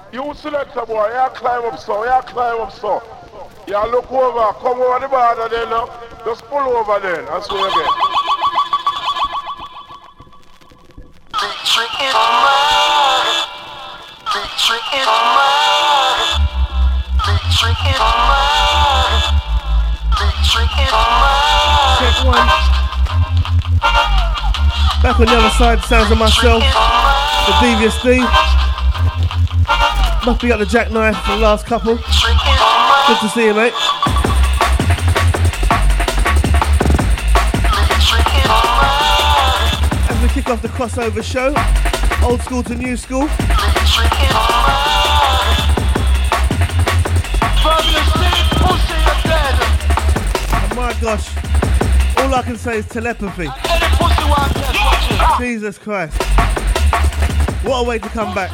You selector boy, you climb up so, you climb up so. You look over, come over the border then, just pull over then, that's where you get. Victory is mine. Victory is mine. Victory is mine. Victory is mine. Check one. Back on the other side, sounds of myself, the Devious D. Must be up the jackknife for the last couple. Good to see you, mate. As we kick off the crossover show, old school to new school. Oh my gosh, all I can say is telepathy. Jesus Christ. What a way to come back.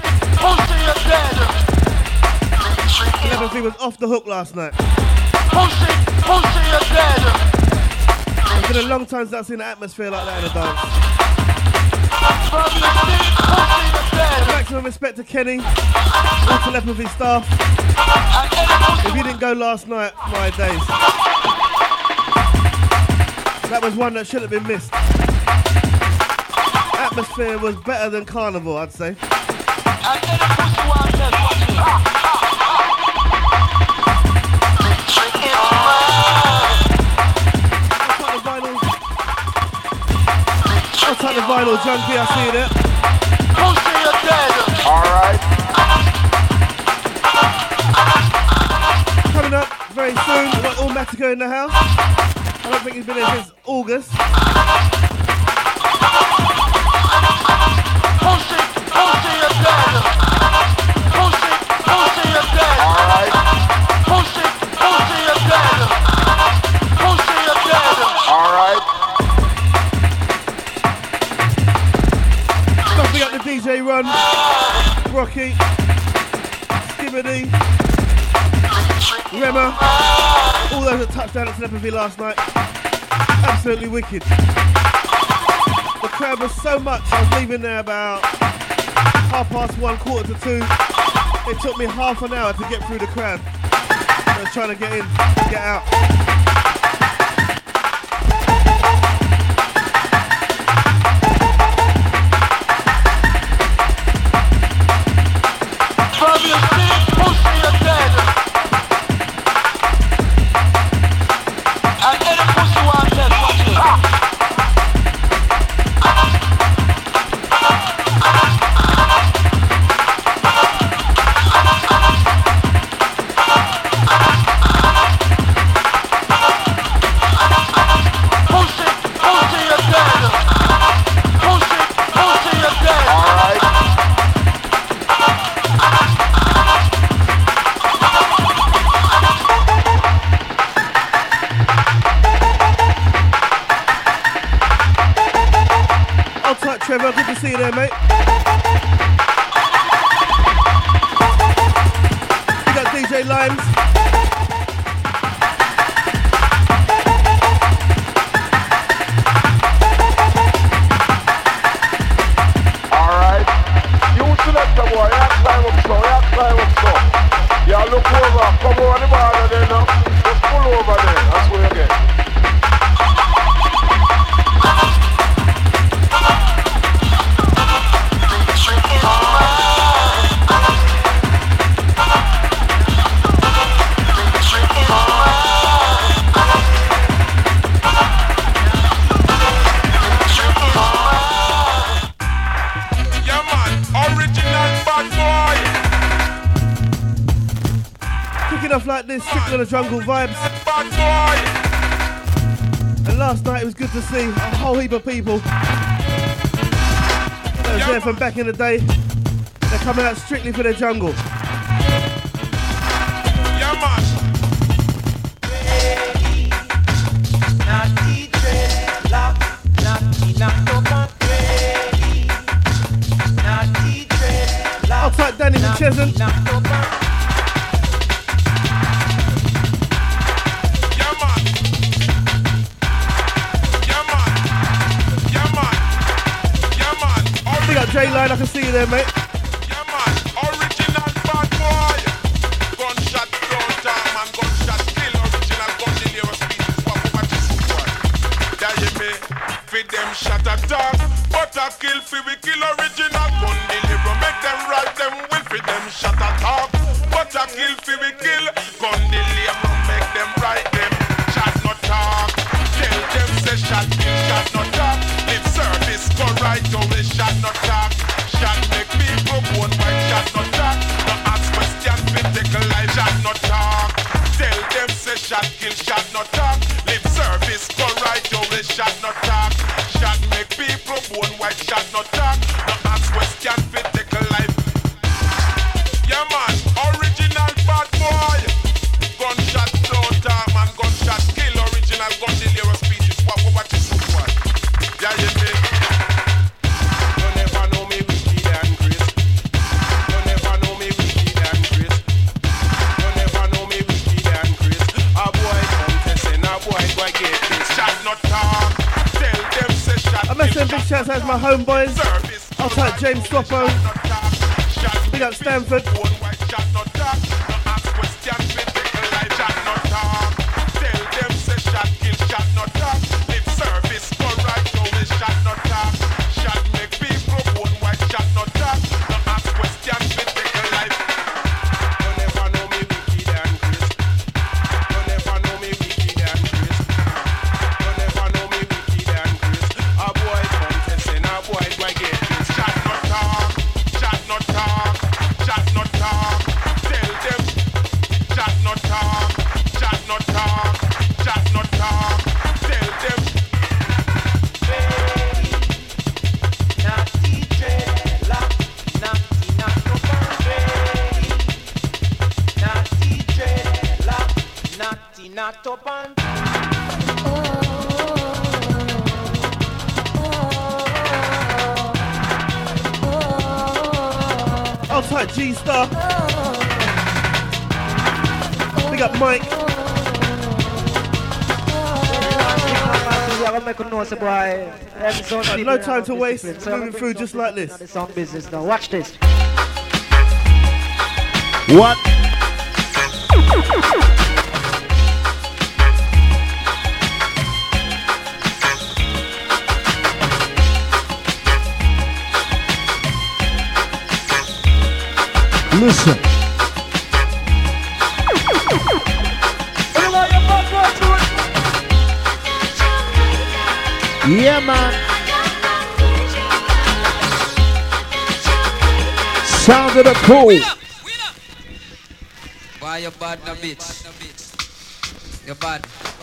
Telepathy was off the hook last night. It's been a long time since I've seen an atmosphere like that in a dance. Maximum respect to Kenny, all telepathy staff. If you didn't go last night, my days. That was one that shouldn't have been missed. Atmosphere was better than Carnival, I'd say. I'll take the vinyl junkie, I see you there. Alright. Coming up very soon, we've got Allmatico in the house. I don't think he's been here since August. Stuffing up the DJ Run, Rocky, Skibbity, Rema, all those that touched down at Telepathy last night. Absolutely wicked. The crowd was so much, I was leaving there about 1:30, 1:45. It took me half an hour to get through the crowd. I was trying to get in, get out. Trevor, good to see you there, mate. We got DJ Limes. Alright. You select the boy, you climb up so, you climb up so. You look over, come over the border then, just pull over there, that's where you get. Like this, strictly on the jungle vibes. And last night it was good to see a whole heap of people that was there from back in the day. They're coming out strictly for their jungle. I'll type Danny McChesson. J-Line, I can see you there, mate. Yeah, man. Original bad for them shot a talk. But a kill for we kill. Gun delay from make them right them. Shot not talk. Tell them say shot kill, shot not talk. Lip service go right away, shot not talk. Shot make people born white, shot not talk. No ask question, we take a life, shot not talk. Tell them say shot kill, shot not talk. Lip service go right away, shot not talk. Shot make people born white, shot not talk. No ask question, we take a life. Yeah man, original bad boy. Gunshot don't talk man, gunshot kill. Original gun delirious speeches. What is this one? Yeah you think? You never know me wicked and Chris. You never know me wicked and Chris. You never know me wicked and Chris. A boy come testing, a boy go get this. Shot not talk. Tell them say shot. I'm messing big shouts out to my homeboys. I'll type James Swappo. Big up Stanford. I'll type G-Star. Big up Mike. No time to waste. Moving through just like this. Business now. Watch this. What? Listen. Yeah, man. Sound of the cool. Why you bad no bitch? You bad.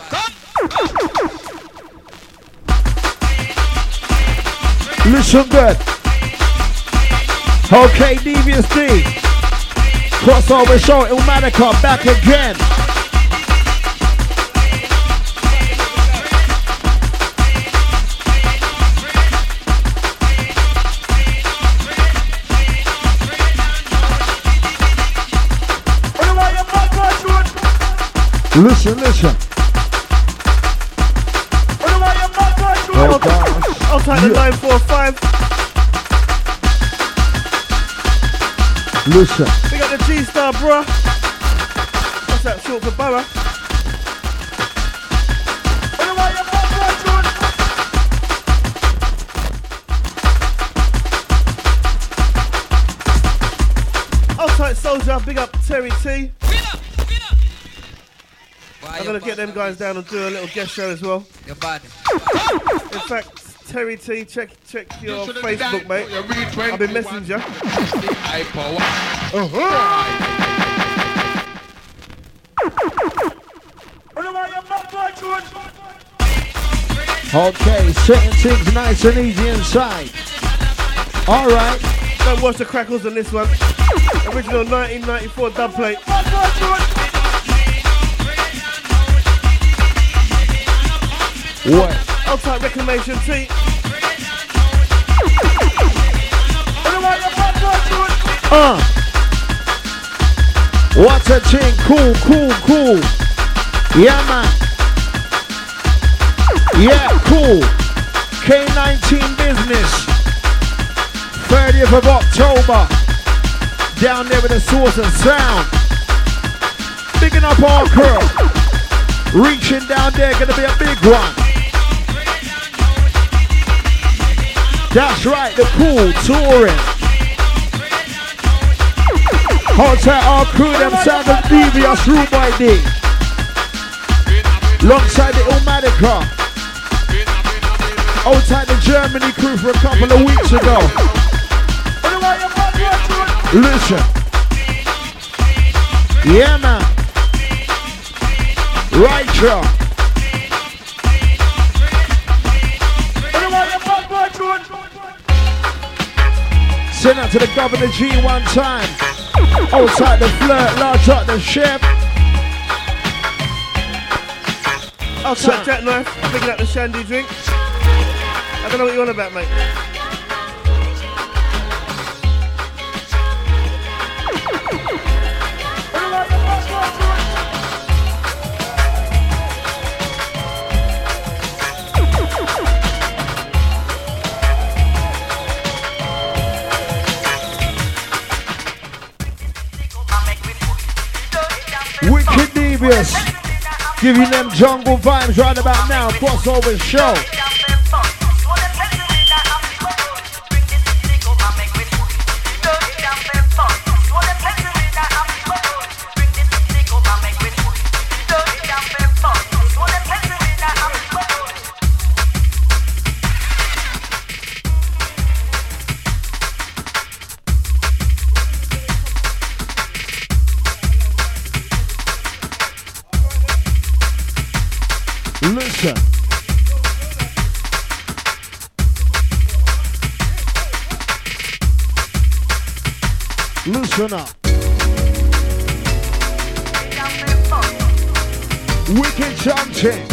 Listen good. Okay, Devious D. Crossover show, Ilmatica back again. Listen, listen. Oh, gosh. I'll type the 945. Listen. We got the G-Star, bruh. What's that short for Borough? I'll type Soldier. Big up Terry T. I'm gonna get them guys down and do a little guest show as well. You're bad. In fact, Terry T, check your Facebook, mate. I've been messenger. Okay, setting things nice and easy inside. All right. Don't watch the crackles on this one. Original 1994 dub plate. What? I'll type reclamation T. What's a thing? Cool, cool, cool. Yeah, man. Yeah, cool. K19 business. 30th of October. Down there with the Source and Sound. Bigging up our crew. Reaching down there, gonna be a big one. That's right, the Cool touring. Hold tight our crew, them sound of devious Rude Boy D. Alongside the Illmatica. Hold tight the Germany crew for a couple of weeks ago. Listen. Yeah, man. Right, y'all. Send out to the Governor G one time. Outside the Flirt, large up the chef. Outside Jackknife, picking up the shandy drink. I don't know what you're on about, mate. Wicked Devious, giving them jungle vibes right about now. Crossover show. Listen. Listen up. Wicked Chunky.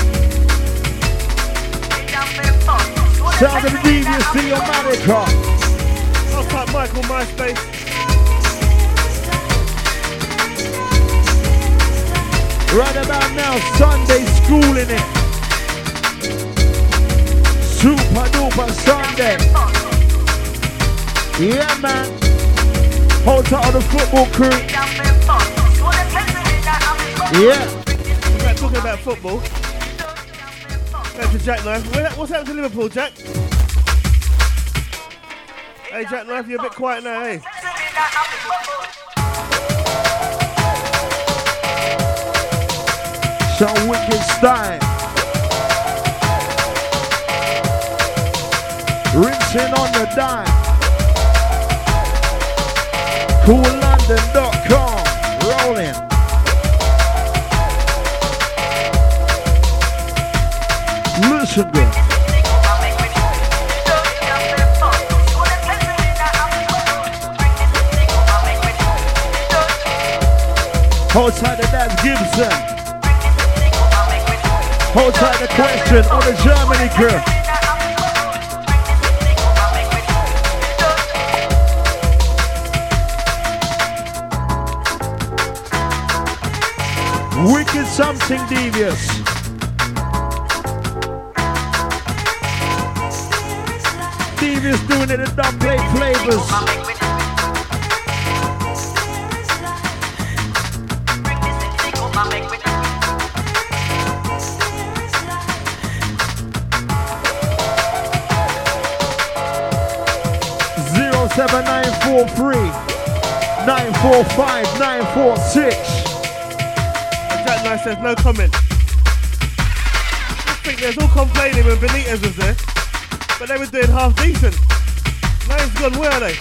Sound of the Devious to your America. Outside Michael, MySpace. Right about now, Sunday school in it. Super duper Sunday. Yeah, man. Hold tight on the football crew. Yeah. We're talking about football. Back to Jackknife. What's happened to Liverpool, Jack? Hey, Jackknife, you're a bit quiet now, hey? Some wicked style. Rinsing on the dime. CoolLondon.com. Rolling. Listen good. Hold tight to that Gibson. Hold tight the question on the Germany crew. Wicked something devious. Devious doing it in dumb play flavors. 7943 945 946. Jack Knight says no comment. I think there's all complaining when Benitez was there, but they were doing half decent. Now it's gone, where are they?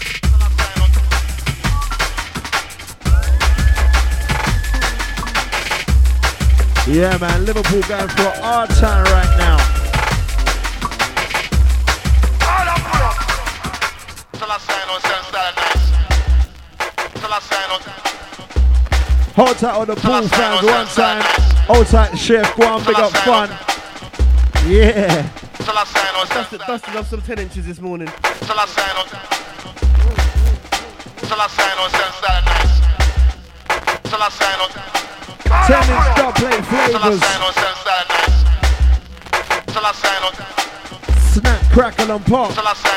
Yeah, man, Liverpool going for a hard time right now. Hold tight on the Bull fans one time. Hold tight, Chef. Go on, big up fun. Yeah. Dusted off some 10 inches this morning. 10 inch dub plate flavors. Snap, crackle and pop.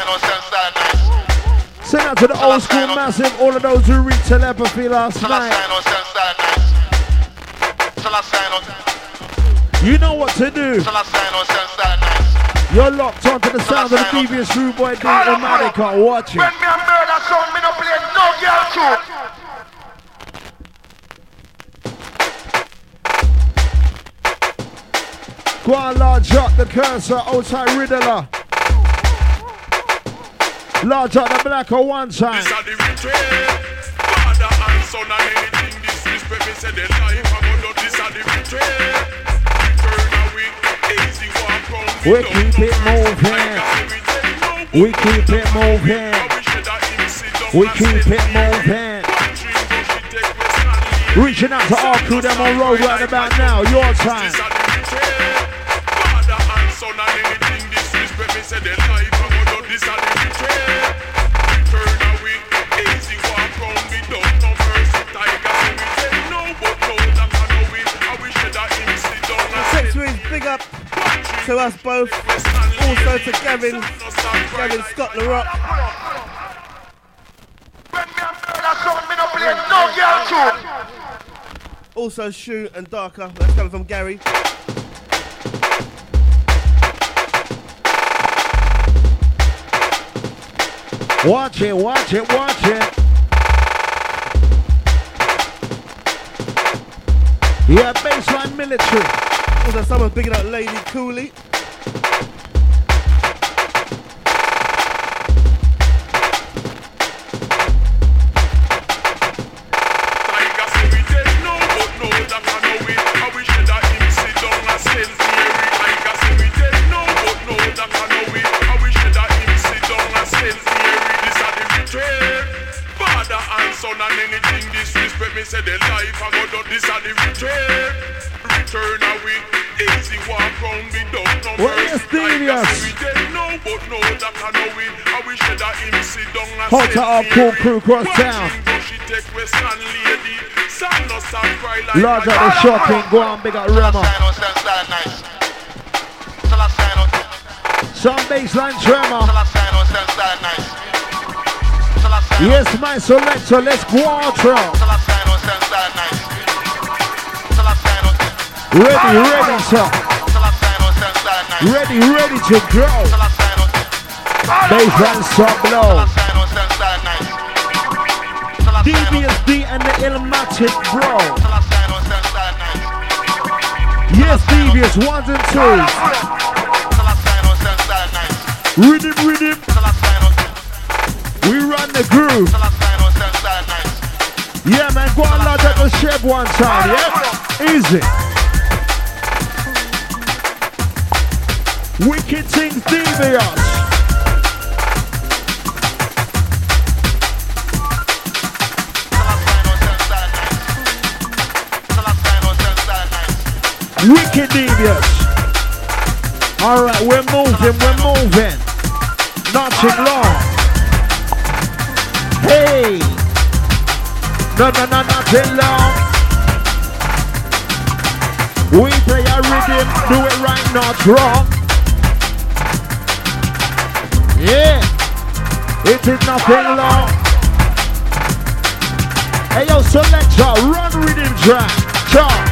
Send out to the old school massive, all of those who reached telepathy last night. You know what to do. You're locked onto the sound of the devious Rude Boy D. Illmatica. Watch it. When me a murder sound, me no play no girl tune. Go on, large up the cursor, outside Riddler. Large up the black on one time. This are the retreat. Father and son and anything disrespect me say they life I go do. This are the retreat. Return away, easy walk round. We keep it moving. We keep it moving. We keep it moving. Reaching out to all crew them on road right about now. Your time. Father and son and anything disrespect me say they life I go do. This are the retreat. Return away, easy walk round. We don't no mercy. Tiger say we say no, but no that I know it. I wish that him sit down and Sex Wings, big up to us both. Also to Gavin Scott La Rock. Also Shoe and Darker. That's coming from Gary. Watch it, watch it, watch it. Yeah, baseline military. Also someone picking up Lady Cooley. Say the life I go do. This are the return. Return away, easy walk round. We don't know. Well, yes, Devious. We don't know, but no that I know it. I wish that him sit down and Hot to our cool crew cross town. Large at the shopping, go on, big up Rema. Some baseline tremor. Yes, my selector, let's go on, Ready, sir. Ready to go. Baseline sub low. DBSD and the Illmatic bro. Yes, Devious, ones and twos. Rhythm. We run the groove. Yeah, man, go on large at the chef one time, yeah? Easy. Wicked things, Devious. Wicked Devious. Alright, we're moving. Nothing long. Hey! No, nothing long. We play a rhythm, do it right, not wrong. Yeah! It is nothing long. Hey yo, selector, run rhythm track. Chop.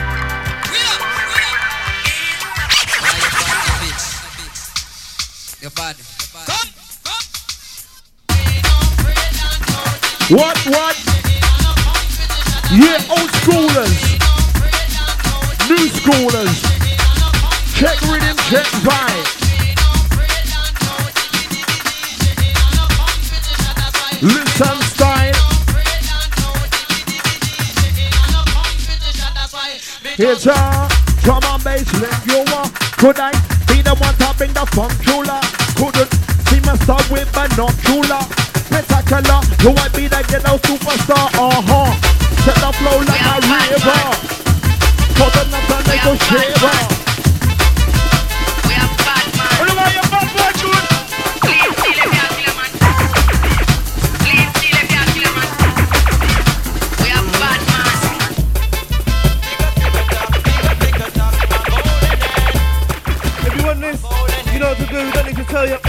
Your body. What? Yeah, old schoolers, new schoolers, check rhythm, check vibe. Listen style. Here's a drum and bass, let you walk. Could I be the one to bring the funk cooler? Couldn't see my star with binocular. Spectacular, you might be the ghetto superstar, Set the flow like a river. Put another little shiver. We are bad man. What about your bad boy, June? Please steal him, yeah, kill man. Please steal him, yeah, kill man. We are bad man. If you want this, you know what to do, we don't need to tell you.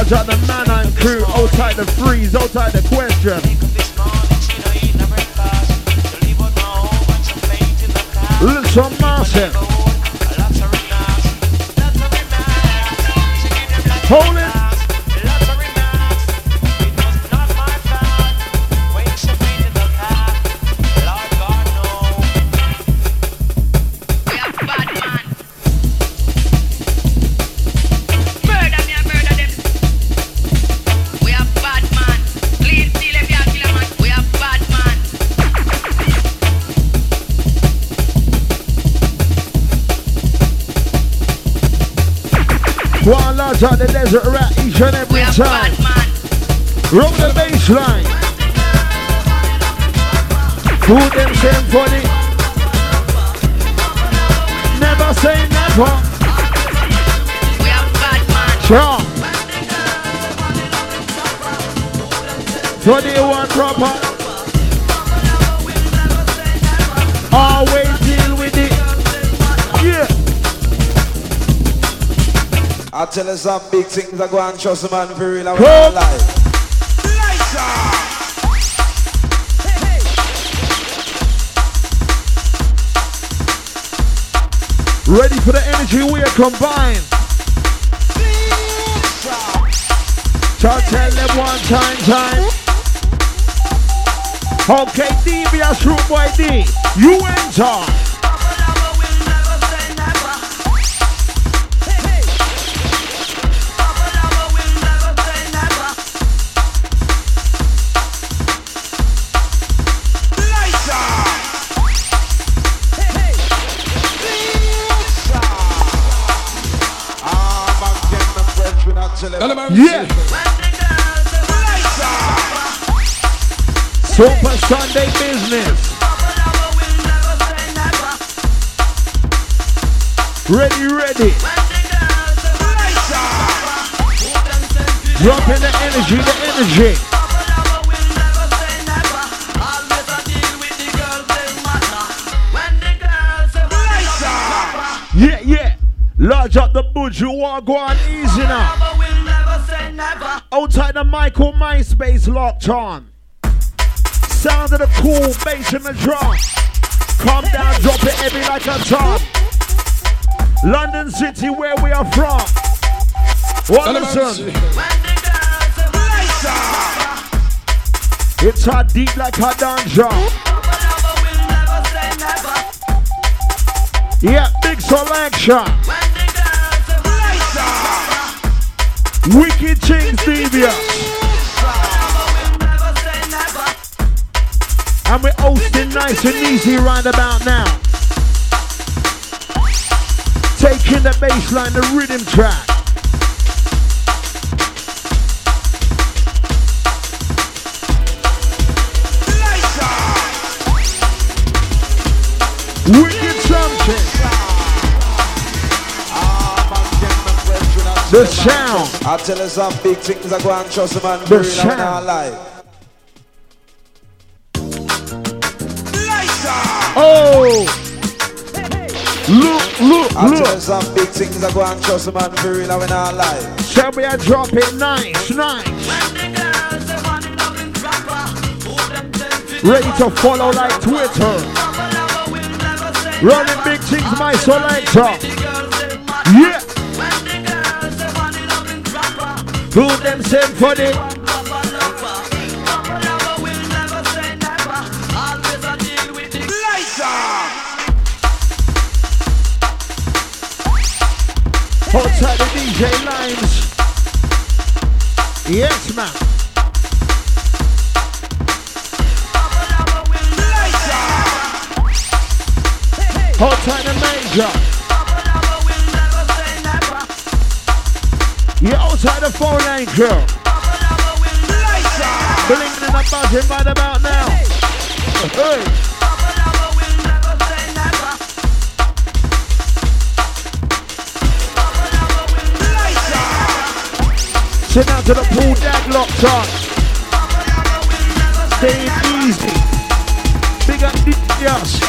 Large out the man and crew, hold tight the freeze, hold tight the question. Listen, Martin. Hold it. One large out the desert rat each and every time. Roll the baseline. Who them same funny? Never say never. We are bad man. Strong. 21 proper. Always deal with it. Yeah. I tell you some big things I go and trust a man for real. I want life. Ready for the energy we are combined. So tell them one time. Okay, DBS Root Boy D, you enter. Yeah. Super Sunday business. Ready. Dropping the energy. Yeah. Large up the budge, you want to go on easy now. Outside the Michael MySpace locked on. Sound of the cool bass in the drum. Calm down, drop it heavy like a tom. London City, where we are from. Well, listen. It's hot deep like a dungeon. Yeah, big selection. Wicked Chings Devious. And we're hosting nice and easy right about now. Taking the bass line, the rhythm track. Wicked something. The sound. I tell you some big things I go and trust a man The for real. I sound. want life. Oh! Look. I tell you some big things I go and trust a man for real. I want life. Shall we drop it nice. Ready to follow like Twitter. Running big things, my selector. Yeah. Who them symphony? Outside the DJ lines. Yes, man. Outside the major. Yeah, outside the phone line, girl. Blinking in the buzzing right about now. Hey. Sit down to the pool deck locked on. Staying easy. Big up DJs.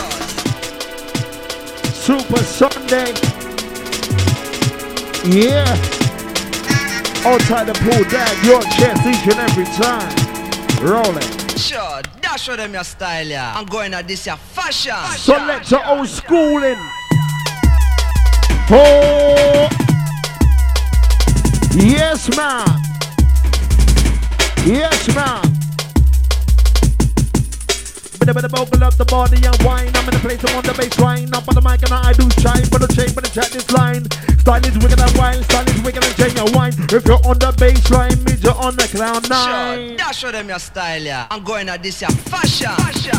Super Sunday. Yeah. Outside the pool, dad, your chest each and every time. Roll it. Sure, dash show them your style, yeah. I'm going at this, your fashion. Select your old schooling. Oh, yes, man. Yes, man. Better vocal up the body and wine. I'm in the place, I'm on the bass line. Up on the mic and I do shine. For the chain, for the chat this line. Style is wicked and wine. Style is wicked and chain and wine. If you're on the bass line, means you're on the cloud nine. Sure, dash show them your style, yeah. I'm going at this, your fashion.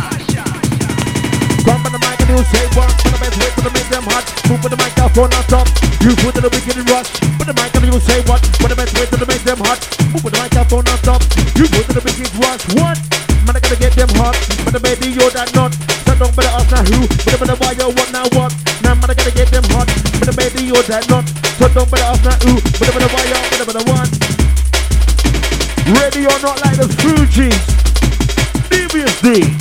Come on the mic and you say what? For the best way to make them hot. Move with the microphone on top. You put in the wicked rush. Put the mic and you say what? For the best way to make them hot. Move with the microphone on top. You put in the wicked rush. What? Man, I gotta get them hot. But the baby, you're that nut. So don't better ask now who. But the why you what now what? Now man, I gotta get them hot. But the baby, you're that nut. So don't better ask now who. But the why you but the what? Ready or not like the Fugees. Deviously.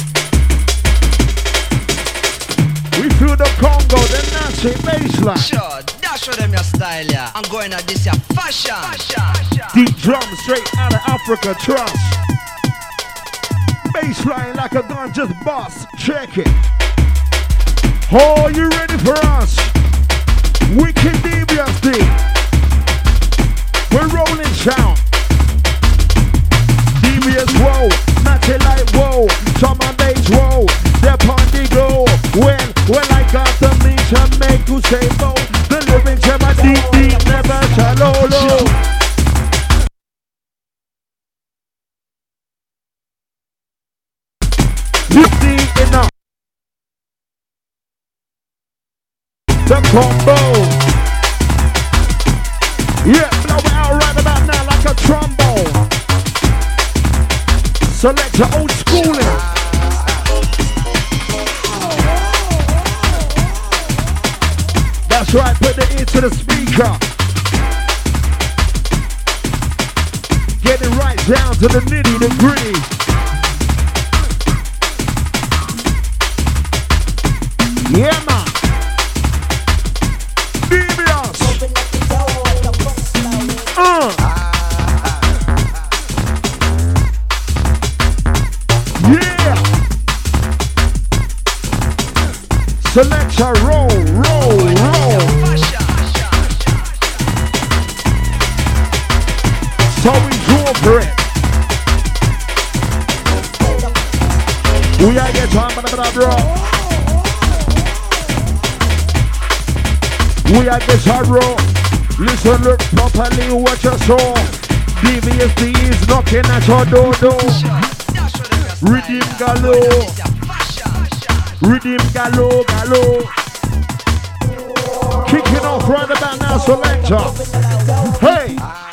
We feel the Congo, the Nazi baseline. Sure, dash show them your style, yeah. I'm going at this, your fashion. Deep drum straight out of Africa, trust. Baseline like a gun, just boss. Check it. Oh, you ready for us? Wicked Deviously. We're rolling sound. Devious, whoa. Natty like, whoa. Drum and bass, whoa. Step on the go. Well, I got the means to make you say, oh. The living gem, deep, never shallow, low. Enough. The combo. Yeah, blow it out right about now like a trombone. Select your old schooling. That's right, put the ear to the speaker. Get it right down to the nitty, the gritty. Yeah, man. Devious. Yeah. Select a roll. So we draw for it. We are getting time, bro. We are the sorrow. Listen, look properly what you saw. Deviously is knocking at your door. Redeem gallo. Redeem gallo. Kicking off right about now, selector. Hey.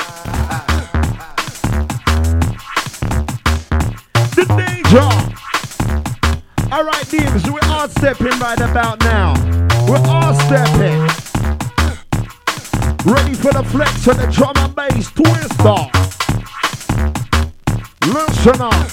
The danger. Alright, Devs, we're all stepping right about now. We're all stepping. Ready for the flex and the drum and bass twister. Listen up.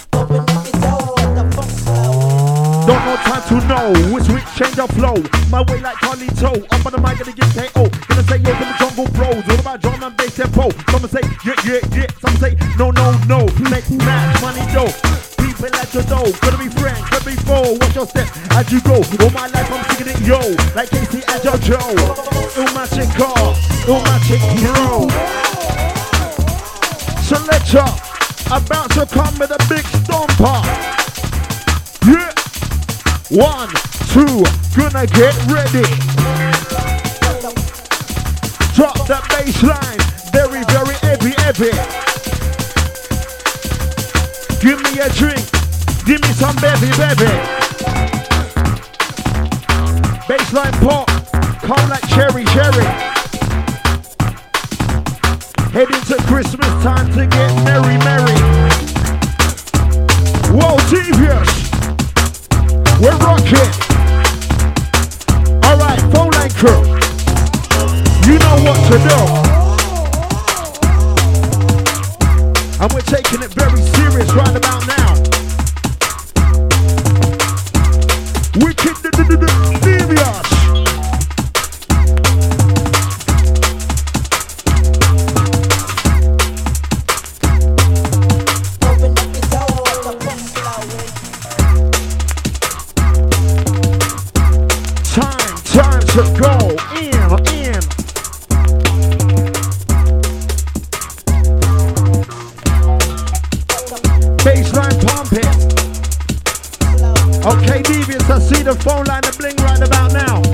Don't know time to know which week change of flow. My way like Carlito. Up on the mic and the get KO. Gonna say yo to the jungle bros. All about drum and bass tempo. Some say yeah. Some say no. Flex, match, money, dough. People let you know. Gonna be friend, gonna be foe. Watch your step as you go. All my life I'm singing it yo. Like Casey and JoJo. Ilmatic car. Ilmatic bro. Selector. About to come with a big stomper. Yeah. 1, 2. Gonna get ready. Drop that bass line. Very, very heavy. Give me a drink. Give me some baby. Bassline pop. Come like cherry. Heading to Christmas time to get merry. Whoa, Devious. We're rocking. Alright, phone line crew. You know what to do. And we're taking it very serious right about now. Wicked Devious. to go in. Baseline pumping. Okay, Devious, I see the phone line to bling right about now.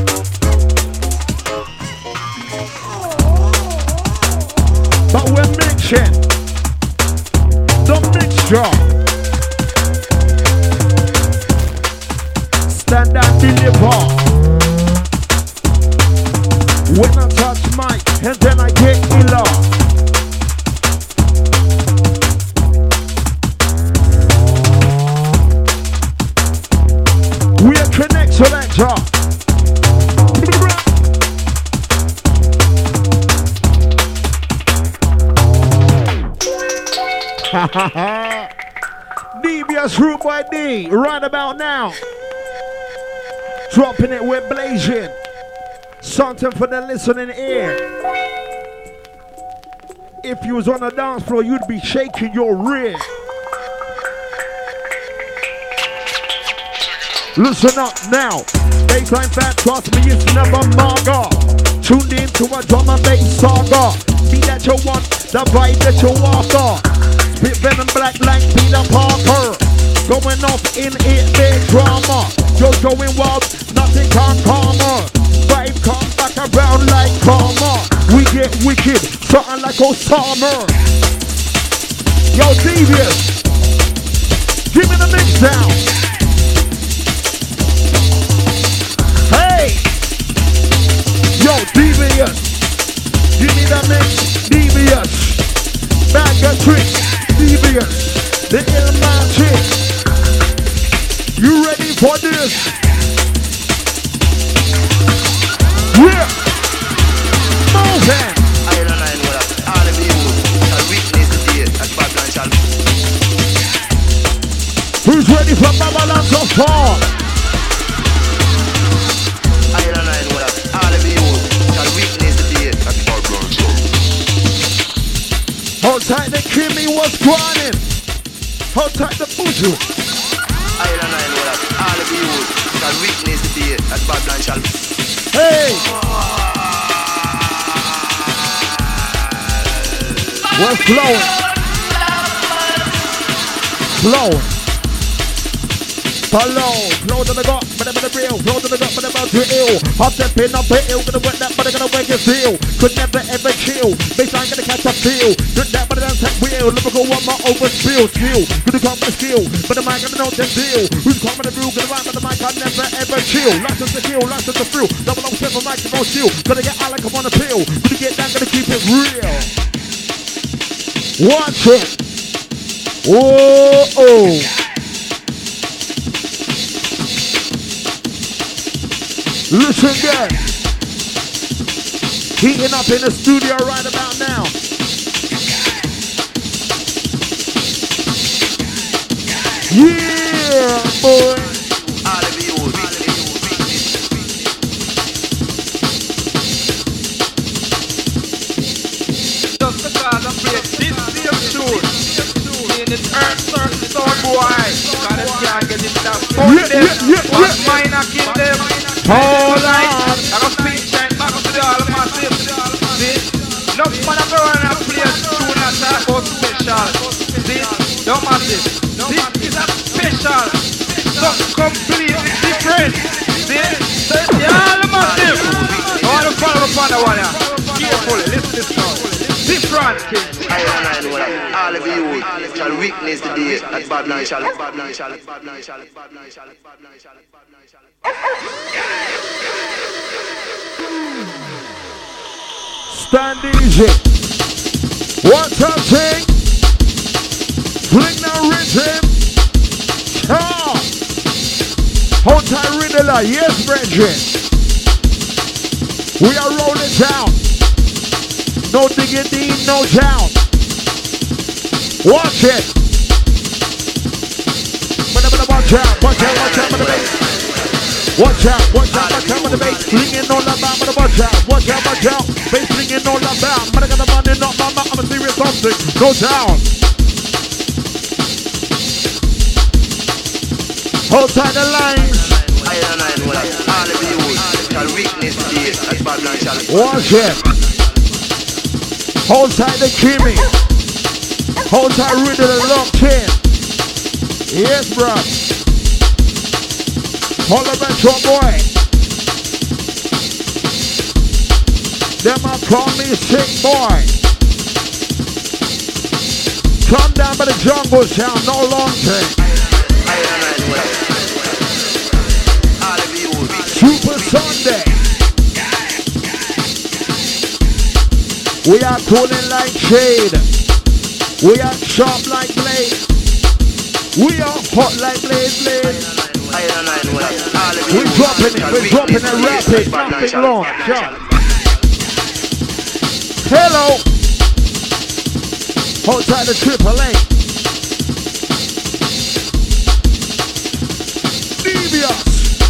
But we're mixing the mixture. Stand and deliver. When I touch mic and then I get iller. We are Connect Selector. Devious Root by D, right about now. Dropping it with Blazing. Something for the listening ear. If you was on the dance floor, you'd be shaking your rear. Listen up now. Baseline fat, trust me, it's never maga. Tuned in to a drum and bass saga. Be that you want, the vibe that you walk on. Spit venom black like Peter Parker. Going off in it, big drama. You're going wild, nothing can calm her. Vibe come back around like karma. We get wicked, something like Osama. Yo, Devious, give me the mix down. Hey! Yo, Devious, give me the mix, Devious. Bag of tricks, Devious, the Illman chick. You ready for this? Yeah! Moving! Iron Line, what up? All of you shall witness the day that Babylon shall. Who's ready for Babylon to fall? Iron Line, what up? All of you shall witness the day that Babylon shall. Hold tight the Kimmy was grinding. Hold tight the Buju. Iron Line, what up? All of you shall witness the day that Babylon shall. Hey! We're flowing. Flowing. Flow to the gut, but I'm real. Flow to the gut, but I'm about to ill. Hot stepping up the ill, gonna wet that, but I'm gonna wake it feel. Could never ever chill. Baseline gonna catch a feel. Good that, but I don't take wheel. Lyrical one more over spill. Skill, gonna come with skill. But the mic gonna know the deal. Who's coming the real, gonna rhyme, but the mic I never ever chill. License to kill, license to thrill. 007 microphone steel. Gonna get Alec up on the pill. Gonna get down, gonna keep it real. Watch it. Whoa. Listen good. Heating up in the studio right about now. Yeah, boy. All of you just because I play this same tune in the certain sound boy, because them can't get it that fuck them, but mine I kill them. Hold on. I got speak time back up to the all massive. See, no man go around and play a tune and talk about special. See, no massive. This is a special, something completely different. See, so it's the all massive. I want to follow up on that one here. Carefully, listen to this song. Different thing. Iron Line, what up? All of you shall witness the day that Babylon shall. Stand easy. What's up, thing? Fling the rhythm. Ah. Hold tight, Riddler. Yes, Bridget. We are rolling down. No diggity, no doubt. Watch it. Watch out, watch out for the bass. Watch out for the bass. Flinging all about, watch out. Bass flinging all about. Man, I got the money, not mama. I'm a serious something. Go down. Hold tight the lines. Iron Line, what up? All of you shall weakness be as Babylon shall. Watch it. Hold tight the Kimmy. Hold tight Riddle and locked in. Yes, bro. Hold up at your boy. Them I call me sick boy. Come down by the jungle sound, no long time. Super Sunday. We are cooling like shade. We are sharp like blade. We are hot like blade. We're dropping it rapid, nothing long. Jump. Hello. Hold tight the AAA. Devious.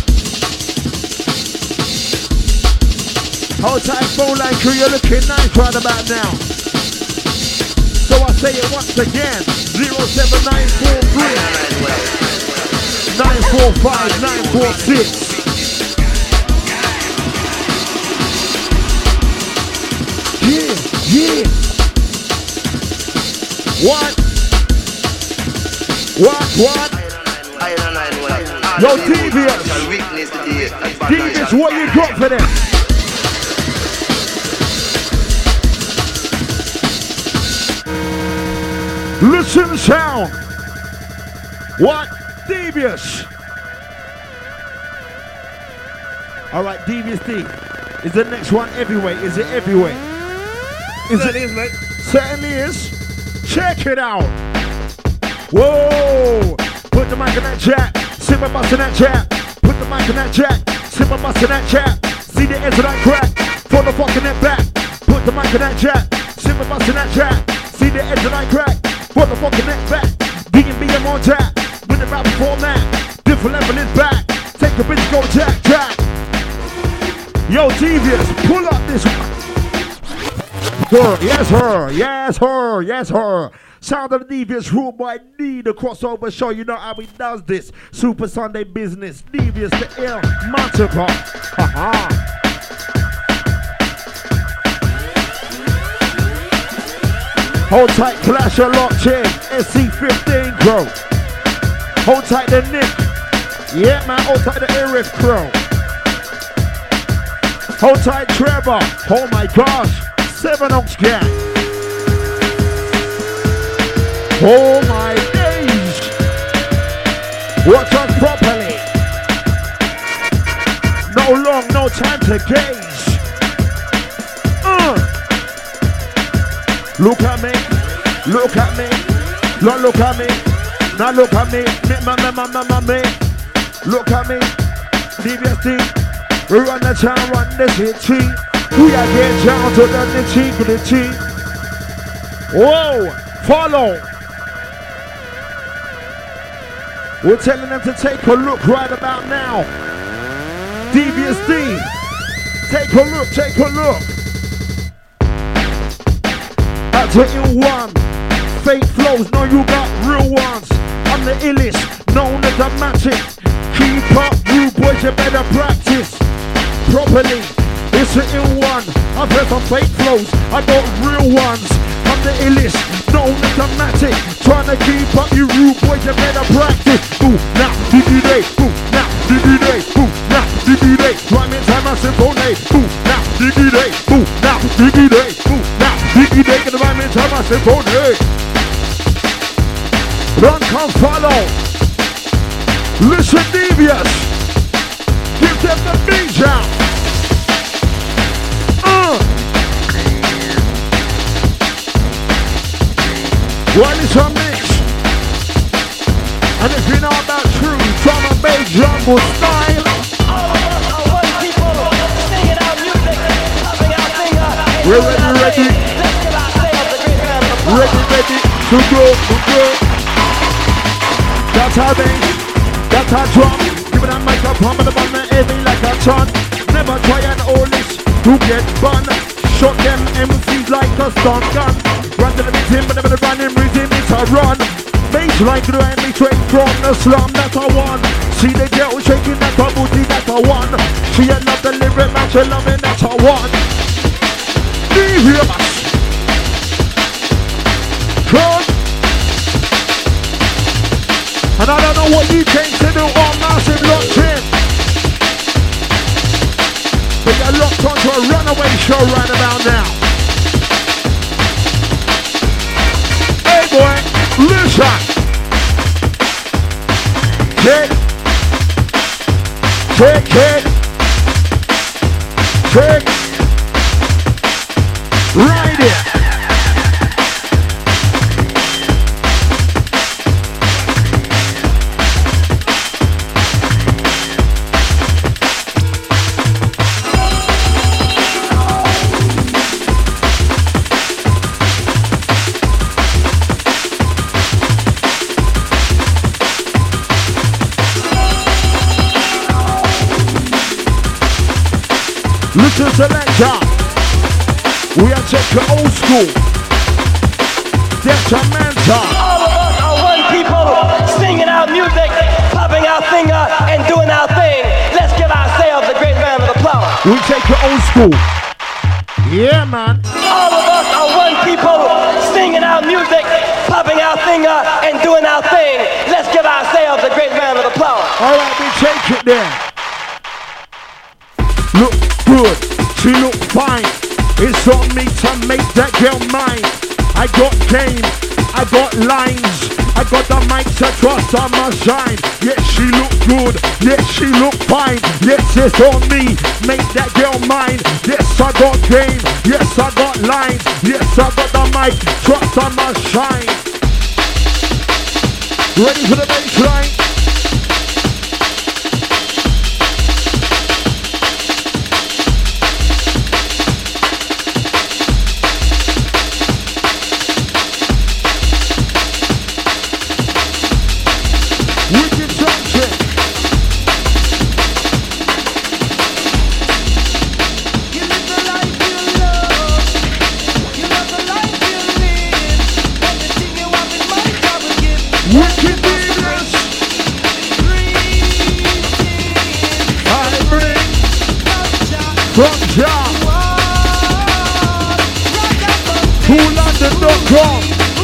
Hold tight phone line crew, you're looking nice right about now. So I say it once again. 07943 945 946. Yeah. What? Yo, Devious. Devious, what you got for them? Listen sound. What? Devious. Alright, Devious D. Is the next one heavyweight? Is it heavyweight? Certainly is, mate. Certainly is. Check it out. Whoa. Put the mic in that jack. Sit my bus in that jack. Put the mic in that jack. Sit my bus in that jack. See the edge of that crack. For the fucking net back. Put the mic in that jack. Sit my bus in that jack. See the edge of that crack. For the fucking net back. D&B I'm on tap. With the rap format. Different level is back. Take a bitch, go jack. Yo, Devious, pull up this one. Yes, her. Sound of the Devious Room Boy D, the crossover show. You know how he does this. Super Sunday business. Devious the L Montauk. Hold tight, Clash of locked in. SC15 Crow. Hold tight the Nick. Yeah, man, hold tight the Eric Crow. Hold tight Trevor. Oh my gosh. 7 ounce gang. Oh my days. Watch us properly. No time to gauge. Look at me. Now look at me. Look at me. DBSD. We run the town, run the city. We are getting down to the nitty-gritty. Whoa, follow. We're telling them to take a look right about now. Devious D, take a look. That's it in one. Fake flows, no you got real ones. I'm the illest, known as the magic. Keep up, you boys, you better practice properly. It's a ill one. I've heard some fake flows. I got real ones. I'm the illest, known as the matic. Trying to keep up, you rude boys, you better practice. Ooh, now, diggy-day. Ooh, now, diggy-day. Ooh, now, diggy-day. Rhyming time, I symphony. Ooh, now, diggy-day. Ooh, now, diggy-day. Ooh, now, diggy-day. Gonna rhyming time, I symphony. Run, come follow. Listen, Devious. Give them the beat down. Well, it's a mix. And if you know about true drum and bass jungle style. We're ready. Ready to go. That's our bass. That's our drum. Give it a mic up, pump it up on the heavy like a ton. Never try and hold this to get fun. Shot them MCs like a stun gun. Run to the rhythm, but never the running rhythm, it's a run. Baseline to the enemy straight from the slum, that's a one. See the girl shaking that her booty, that's a one. She ain't love the lyric, man, she loving that's a one. Devious. Good. And I don't know what you came to do on Massive Locked In. But you're locked onto a runaway show right about now. Hey boy, listen. Take ride it. Listen selector, we are taking old school, detrimental. All of us are one people, singing our music, popping our finger, and doing our thing. Let's give ourselves a great round of applause. We take the old school. Yeah, man. All of us are one people, singing our music, popping our finger, and doing our thing. Let's give ourselves a great round of applause. All right, we take it there. Look good, she look fine. It's on me to make that girl mine. I got game, I got lines, I got the mic to trust on my shine. Yes, she look good, yes, she look fine. Yes, it's on me, make that girl mine. Yes, I got game, yes, I got lines. Yes, I got the mic, trust on my shine. Ready for the baseline? London.com.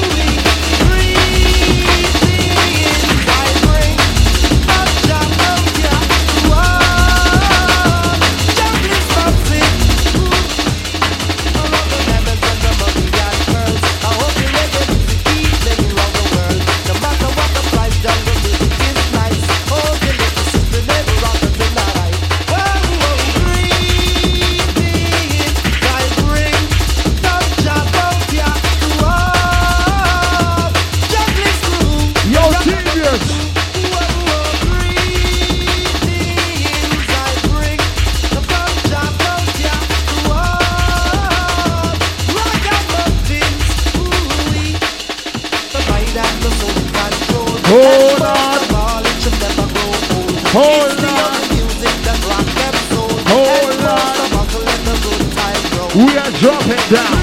Drop it down.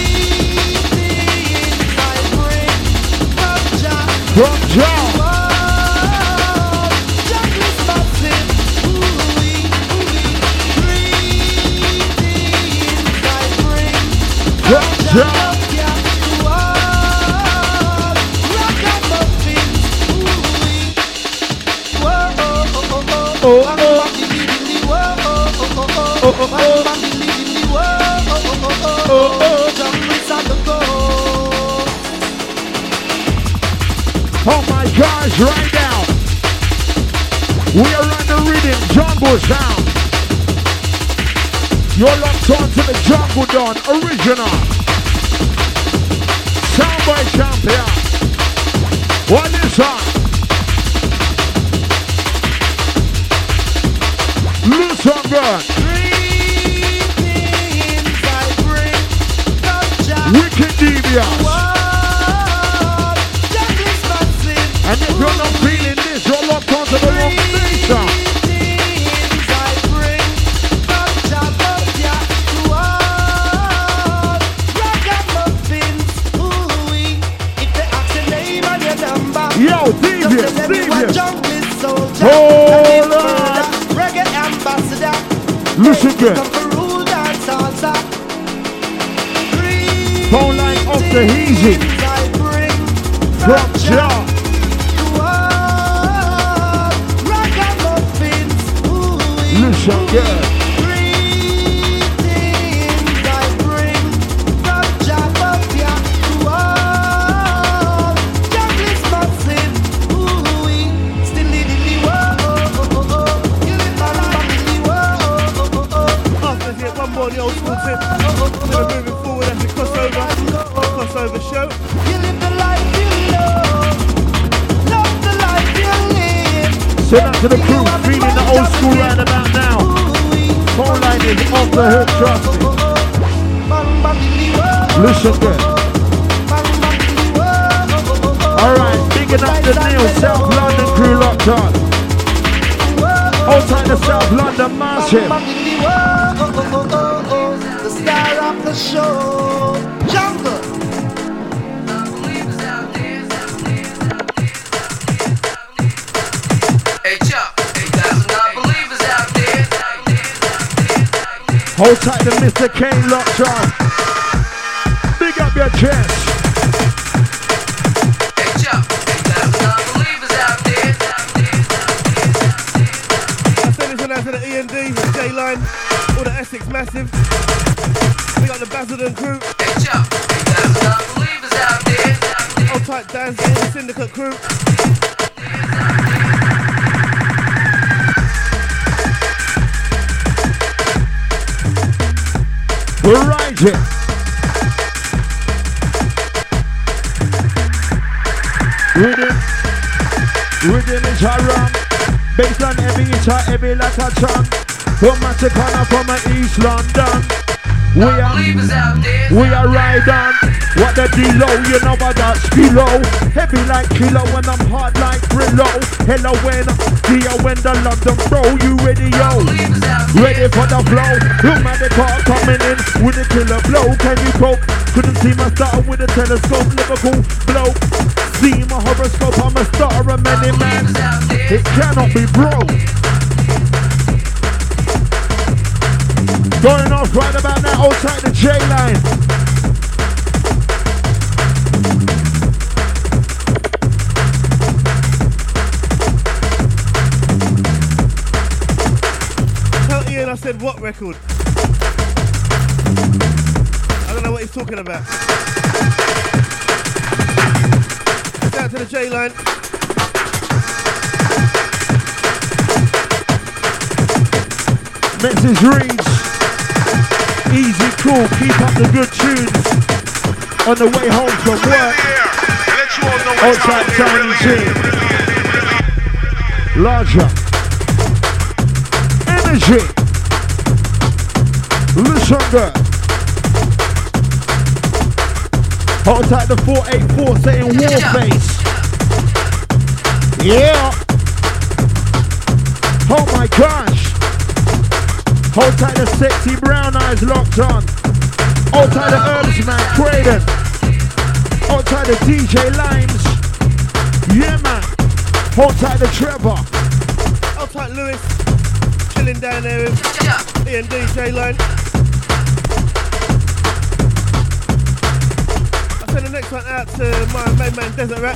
Drop down. Drop down. Oh my gosh, right now we are on the rhythm, Jungle Sound. You're locked on to the Jungle Dawn original Soundboy champion. What is that? Listen good. Wicked Devious. And if you're not feeling this, you're locked onto the wrong station. Yo, Devious. Oh! Listen good. Phone line off the easy. From Jah. Listen good. More the old school tip. We're moving forward as a crossover show. You live the life you love the life you live. Send out to the crew, feeling the old school right about now. Phone line is off the hook, trust me. Listen good. Alright, bigging up the Neil, South London crew locked on. Outside the South London massive. The star of the show, Jungle. Hey Chuck, hey guys, non-believers out there. Hold tight to Mr. Kane locked on. Big up your chest. Hey Chuck, hey guys, non-believers out there. I send this one out to the E&D, the J-Line, all the Essex Massive. We got the Basildon crew. Hey Chuck, hey guys, non-believers out there. Hold tight, Dan, the Syndicate crew. We're rising. Rhythm is a rum. Baseline heavy, it's a heavy like a chunk. Romantic corner from East London. We are riding. What the deal, you know I got skillo. Heavy like kilo when I'm hard like Brillo. Hello when the London bro, you ready yo? Ready for the flow. Look at the car coming in with a killer blow. Can you cope? Couldn't see my star with a telescope. Liverpool blow. See my horoscope, I'm a star of many men. It cannot be broke. Going off right about now outside the J-Line. Tell Ian I said what record? I don't know what he's talking about. Down to the J-Line. Message reads, easy, cool, keep up the good tunes. On the way home from work, outside Tiny G. Larger. Energy. Listen good. Outside the 484 saying war face. Yeah. Oh my gosh. Hold tight the sexy brown eyes locked on. Hold tight the herbs man, Craden. Hold tight the DJ Limes. Yeah man. Hold tight the Trevor. Hold tight Lewis. Chilling down there with Ian DJ Line. I'll send the next one out to my main man Desert Rat.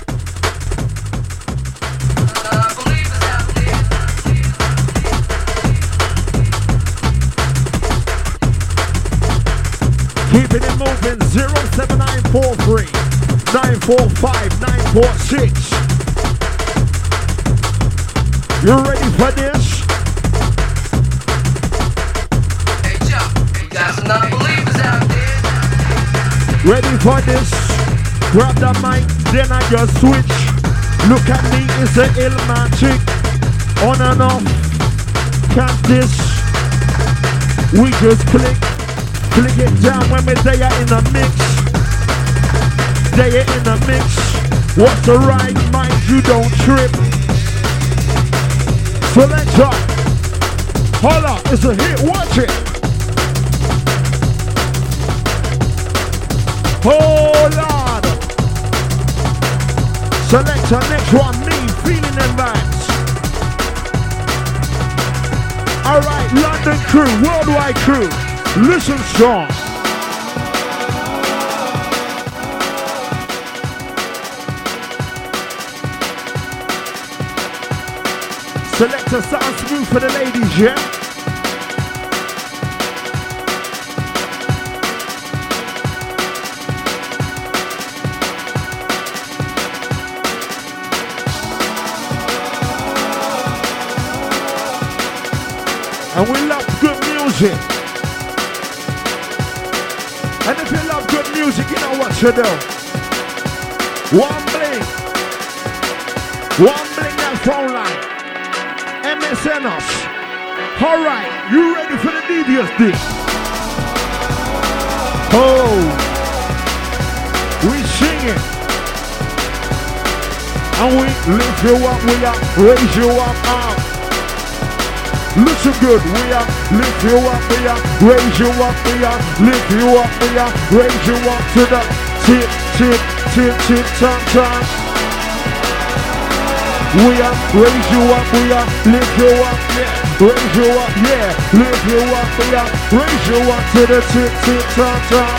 Keeping it moving, 07943 945 946. You ready for this? Hey Chuck, you got some non-believers out there. Ready for this? Grab the mic, then I just switch. Look at me, it's a Illmatic. On and off, can't this. We just click it down when we're there in the mix. There in the mix. What's the right mic? You don't trip. Selector. Holla, it's a hit, watch it. Hold on. Selector, next one, me, feeling them vibes. Alright, London crew, worldwide crew, listen strong. Select a something smooth for the ladies, yeah? And we love good music. And if you love good music, you know what to do. One bling that phone line. MSN us. Alright, you ready for the devious thing? Oh, we sing it. And we lift you up, we up, raise you up. Listen good, we are, lift you up, we are, raise you up, we are, lift you up, we are, raise you up to the tip, tip, tip, tip, top, top. We are, raise you up, we are, lift you up, yeah, raise you up, yeah, lift you up, we are, raise you up to the tip, tip, top, top.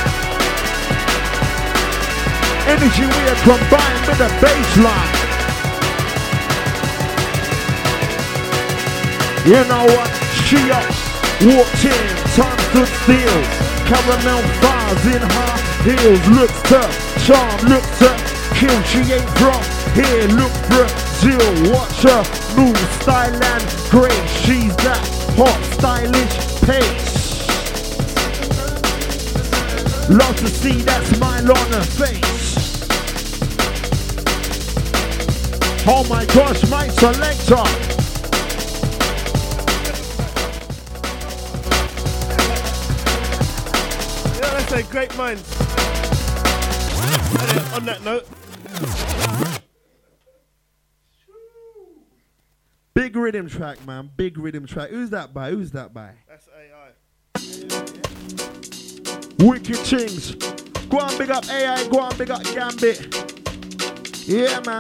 Energy we are combined with the bass line. You know what? She up, walked in, time stood still. Caramel bars in her heels. Looks tough, charm, looks tough, kill. She ain't from here, look Brazil. Watch her move, style and grace. She's that hot, stylish pace. Love to see that smile on her face. Oh my gosh, my selector. Say great minds. On that note, big rhythm track, man. Big rhythm track. Who's that by? Who's that by? That's AI. Wicked things. Go on, big up AI. Go on, big up Gambit. Yeah, man.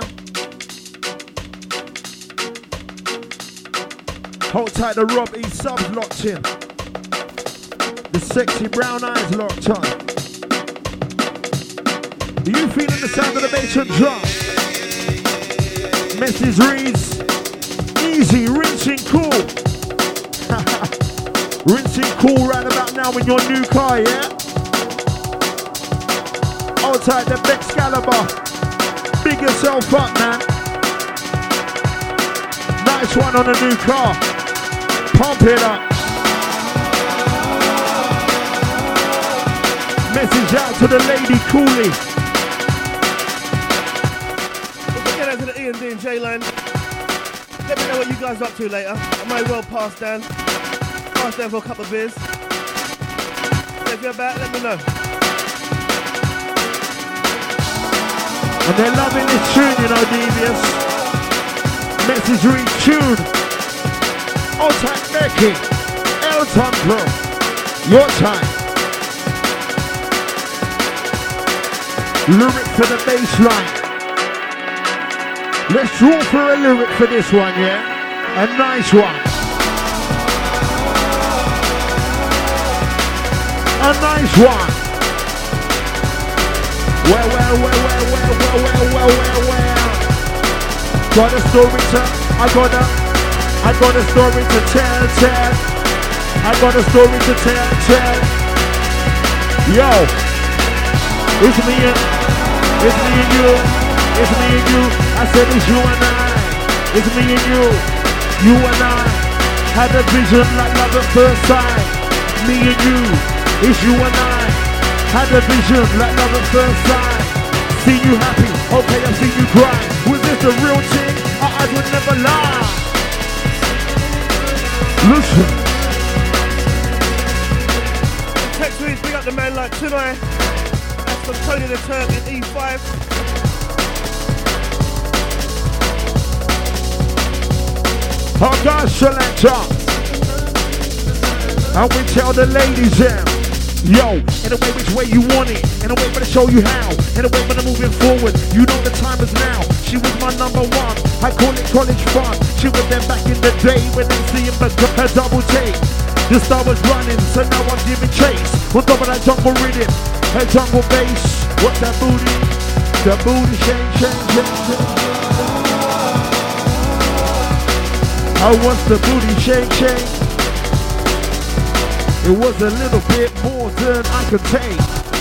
Hold tight, the Rob E subs locked in. The sexy brown eyes locked on. Are you feeling the sound of the bass and drum? Mrs. Reeds, easy, rinsing cool. Rinsing cool right about now in your new car, yeah? Hold tight, the Excalibur. Big yourself up, man. Nice one on a new car. Pump it up. Message out to the lady Cooley. We'll get out to the E&D and J-Line. Let me know what you guys are up to later. I might well pass down for a couple of beers. If you're back, let me know. And they're loving this tune, you know, Devious. Message read tune. All time Becky. Elton Pro. Your time. Lyric for the bass line. Let's draw for a lyric for this one, yeah? A nice one. A nice one. Well. Got a story to, I got a story to tell. I got a story to tell. Yo, it's me and you. I said it's you and I. It's me and you and I. Had a vision like love at first sight. Me and you, it's you and I. Had a vision like love at first sight. See you happy, okay, I see you cry. Was this a real thing? I would never lie. Listen. Text reads, big up the man like tonight. That's from Tony the Turk in E5. Oh gosh, selector. And we tell the ladies them. Yo, in a way which way you want it, in a way but to show you how, in a way but I'm moving forward, you know the time is now. She was my number one, I call it college fun. She was there back in the day when they see him but got her double take. The star was running, so now I'm giving chase. On top of that jungle rhythm, her jungle bass. What's that booty? The booty shake, shake, shake, shake. I want the booty shake, shake. It was a little bit more than I could take.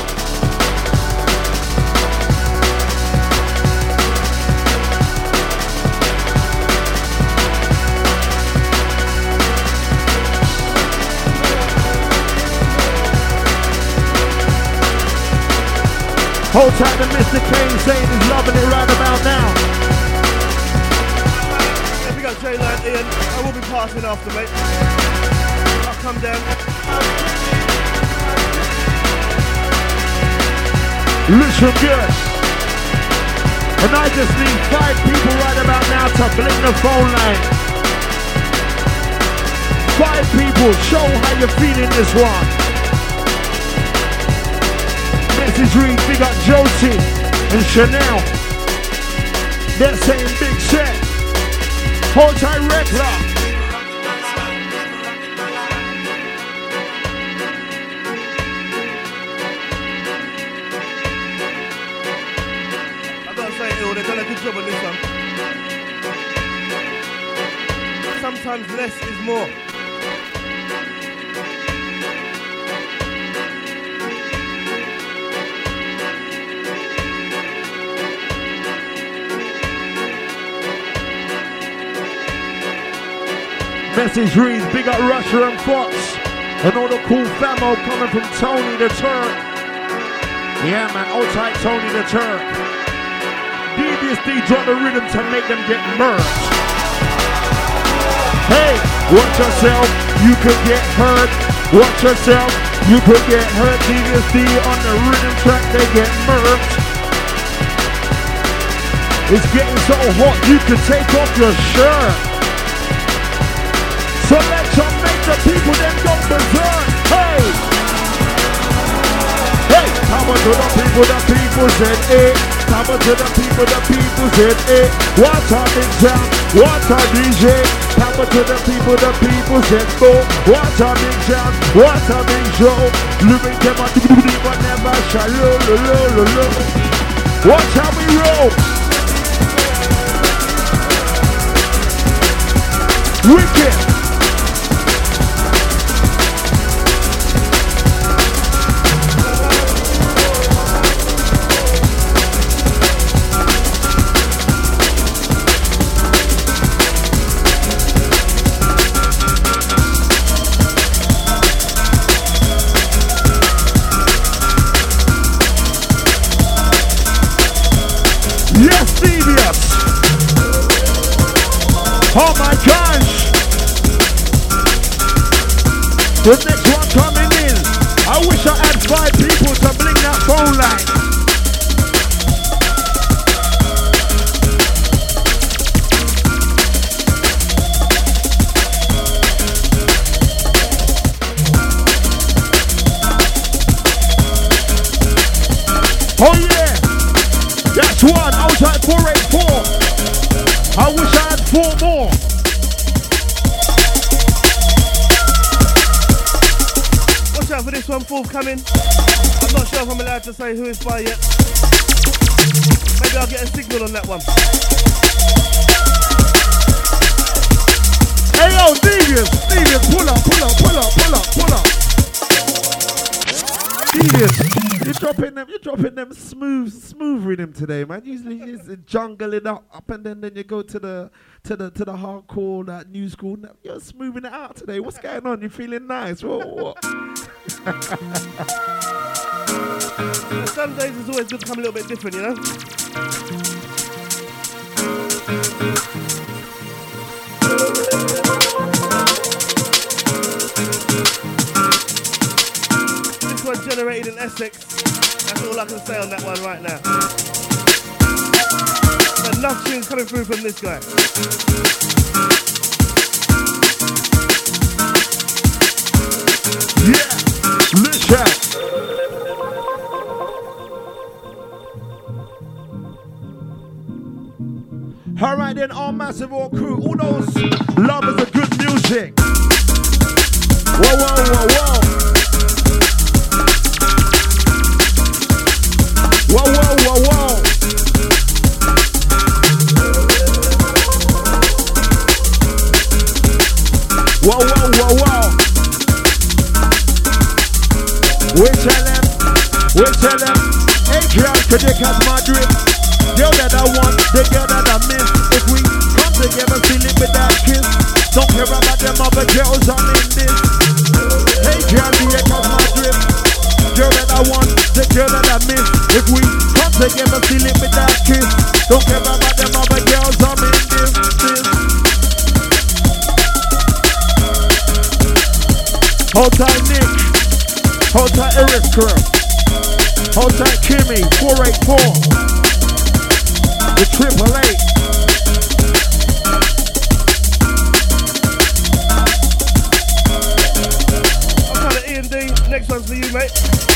Hold tight to Mr. Kane saying he's loving it right about now. If we got J-Line Ian, I will be passing after, mate. I'll come down. Listen good. And I just need 5 people right about now to blink the phone line. 5 people, show how you're feeling this one. Message read, big up Josie and Chanel. They're saying big set. Hold tight, regular. I've got to say, they've done a good job on this one. Sometimes less is more. Message reads, big up Russia and Fox. And all the cool famo coming from Tony the Turk. Yeah man, hold tight Tony the Turk. DBSD drop the rhythm to make them get merged. Hey, watch yourself, you could get hurt. Watch yourself, you could get hurt. DBSD on the rhythm track, they get merged. It's getting so hot, you could take off your shirt. So let's make the people then go berserk. Hey! Hey! Come on to the people said it. Come on to the people said it. What a big jam, what a DJ. Come on to the people said go. What a big jam, what a big show. Living them on the but never shall lo. Watch how we roll. Wicked. Oh my gosh! The next one coming in. I wish I had 5 people to blink that phone line. Oh yeah! That's one outside 484. I wish I had 4 more. Watch out for this one forthcoming. I'm not sure if I'm allowed to say who it's by yet. Maybe I'll get a signal on that one. Hey yo, Devious, pull up. Devious, you're dropping them smooth rhythm today, man. Usually it's jungling up and then you go to the hardcore, that new school. You're smoothing it out today. What's going on? You feeling nice? What? Some days it's always good to come a little bit different, you know? This one generated in Essex. That's all I can say on that one right now. Enough tunes coming through from this guy. Yeah, listen. All right then, all massive all crew, all those lovers of good music. Whoa, whoa, whoa, whoa. Whoa, whoa, whoa, whoa. Whoa, whoa, whoa, whoa. We tell them, hey girl, could you catch my drift? Girl that I want, the girl that I miss. If we come together, feel it with that kiss. Don't care about them other girls, I'm in this. Hey girl, do you catch my drift? Girl that I want, the girl that I miss. If we come together, feel it with that kiss. Don't care about them other girls, I'm in this. Hold tight, Nick. Hold tight, Erica. Hold tight, Kimmy. 484. The 888. I'm kind of E&D. Next one's for you, mate.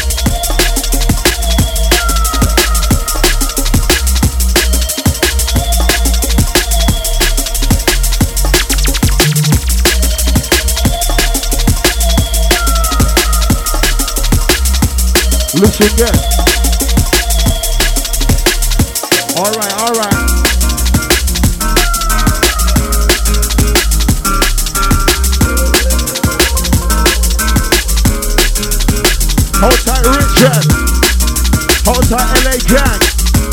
Listen good. Alright, alright. Hold tight, Richard. Hold tight, LA Gang.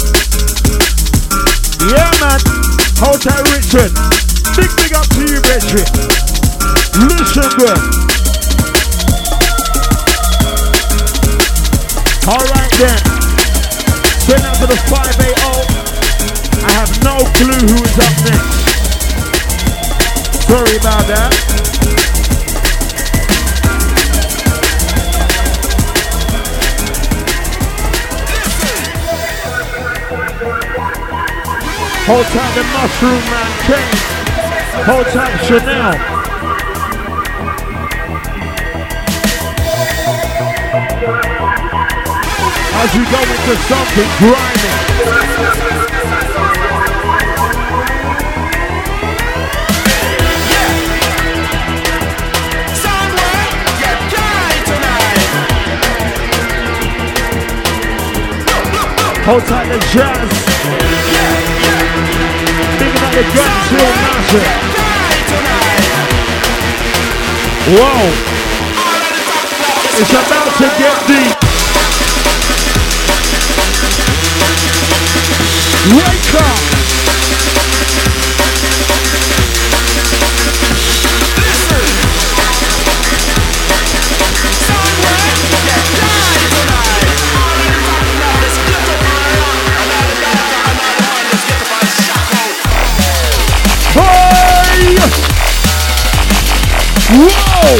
Yeah, man. Hold tight, Richard. Big up to you, Richard. Listen good. Alright then, send out to the 580. I have no clue who is up next. Sorry about that. Hold tight the Mushroom Man King. Hold tight Chanel. As we go into something grimy. Somewhere get dry tonight. Hold tight the jazz. Thinking about the guns here massive. Whoa. It's about to get deep. Wake up! Listen! Somewhere get dry tonight. All in the top now, let's get up around. Another doctor, another one, let's get up and shock out. Hey! Whoa!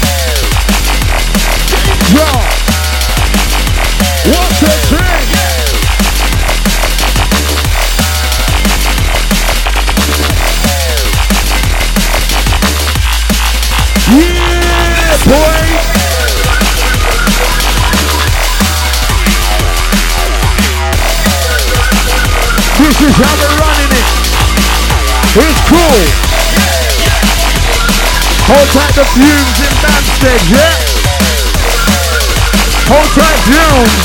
Danger! What's the thing? Yeah, boy! This is how we're running it. It's cool. Hold tight the fumes in Manstead, yeah? Hold tight fumes.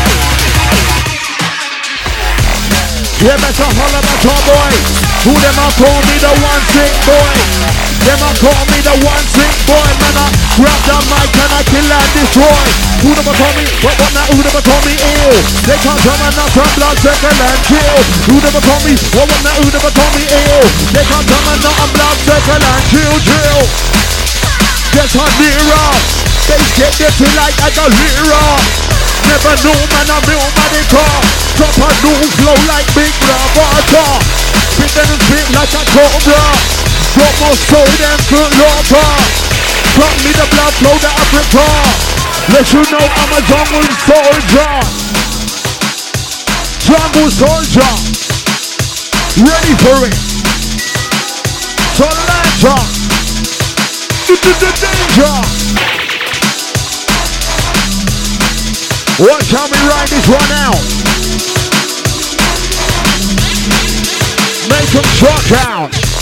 Yeah, better holler at our boy. Who them a call me the one sick boy? Them a call me the one sick boy. Man, I grab the mic and I kill and destroy. Who them a call me? What now? Who them a call me ill? They can't come and knock on blood, circle and kill. Who them a call me? What now? Who them a call me ill? They can't come and knock on blood, circle and kill, drill. Get on nearer. They get dirty like I got lira. Never knew man a real money car. Drop a new flow like big water. Spit them and spit like a cobra. Drop more soul than foot locker. Drop me the blood flow that I prepare. Let you know I'm a jungle soldier. Jungle soldier. Ready for it. Soldier. Danger. Watch how we ride this one out. Make them truck out.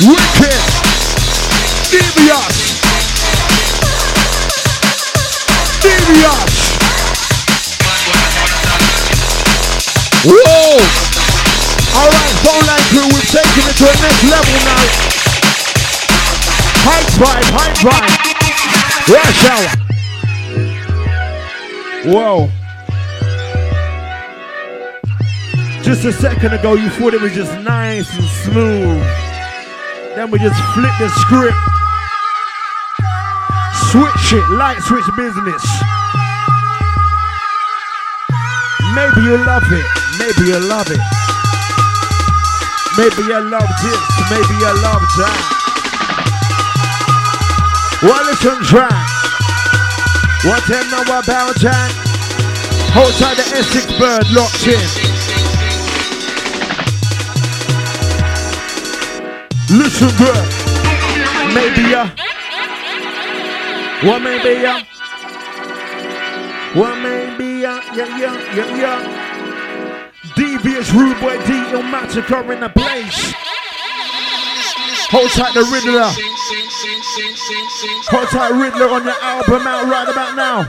Wicked. Devious. Devious. Whoa. Alright, phone line crew, we've taken it to the next level now. High five. Rush hour. Whoa. Just a second ago, you thought it was just nice and smooth. Then we just flip the script. Switch it, light switch business. Maybe you love it, maybe you love it. Maybe you love this, maybe you love that. Well, listen, track. What them know about that? Hold tight the Essex bird locked in. Listen good. Maybe ya. What maybe ya? What maybe ya? Yeah. Devious rude boy D Illmatica in the place. Hold tight the Riddler. Hold tight Riddler on your album out right about now.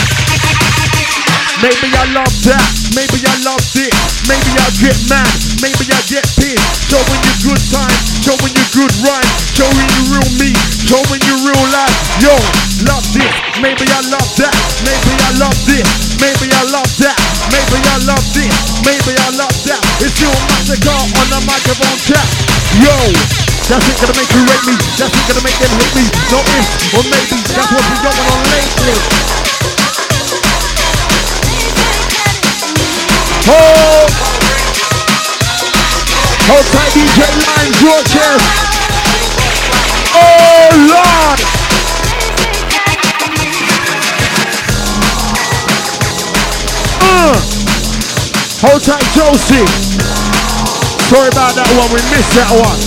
Maybe I love that, maybe I love this. Maybe I get mad, maybe I get pissed. Showing you good time, showing you good rhyme, showing you real me, showing you real life. Yo, love this, maybe I love that. Maybe I love this, maybe I love that. Maybe I love this, maybe I love that. It's Illmatica on the microphone chat. Yo, that's it gonna make you rate me, that's it gonna make them hate me. No ifs or maybe, that's what we going on lately. Hold tight DJ Line, your chest. Oh Lord. Hold tight Josie. Sorry about that one, we missed that one.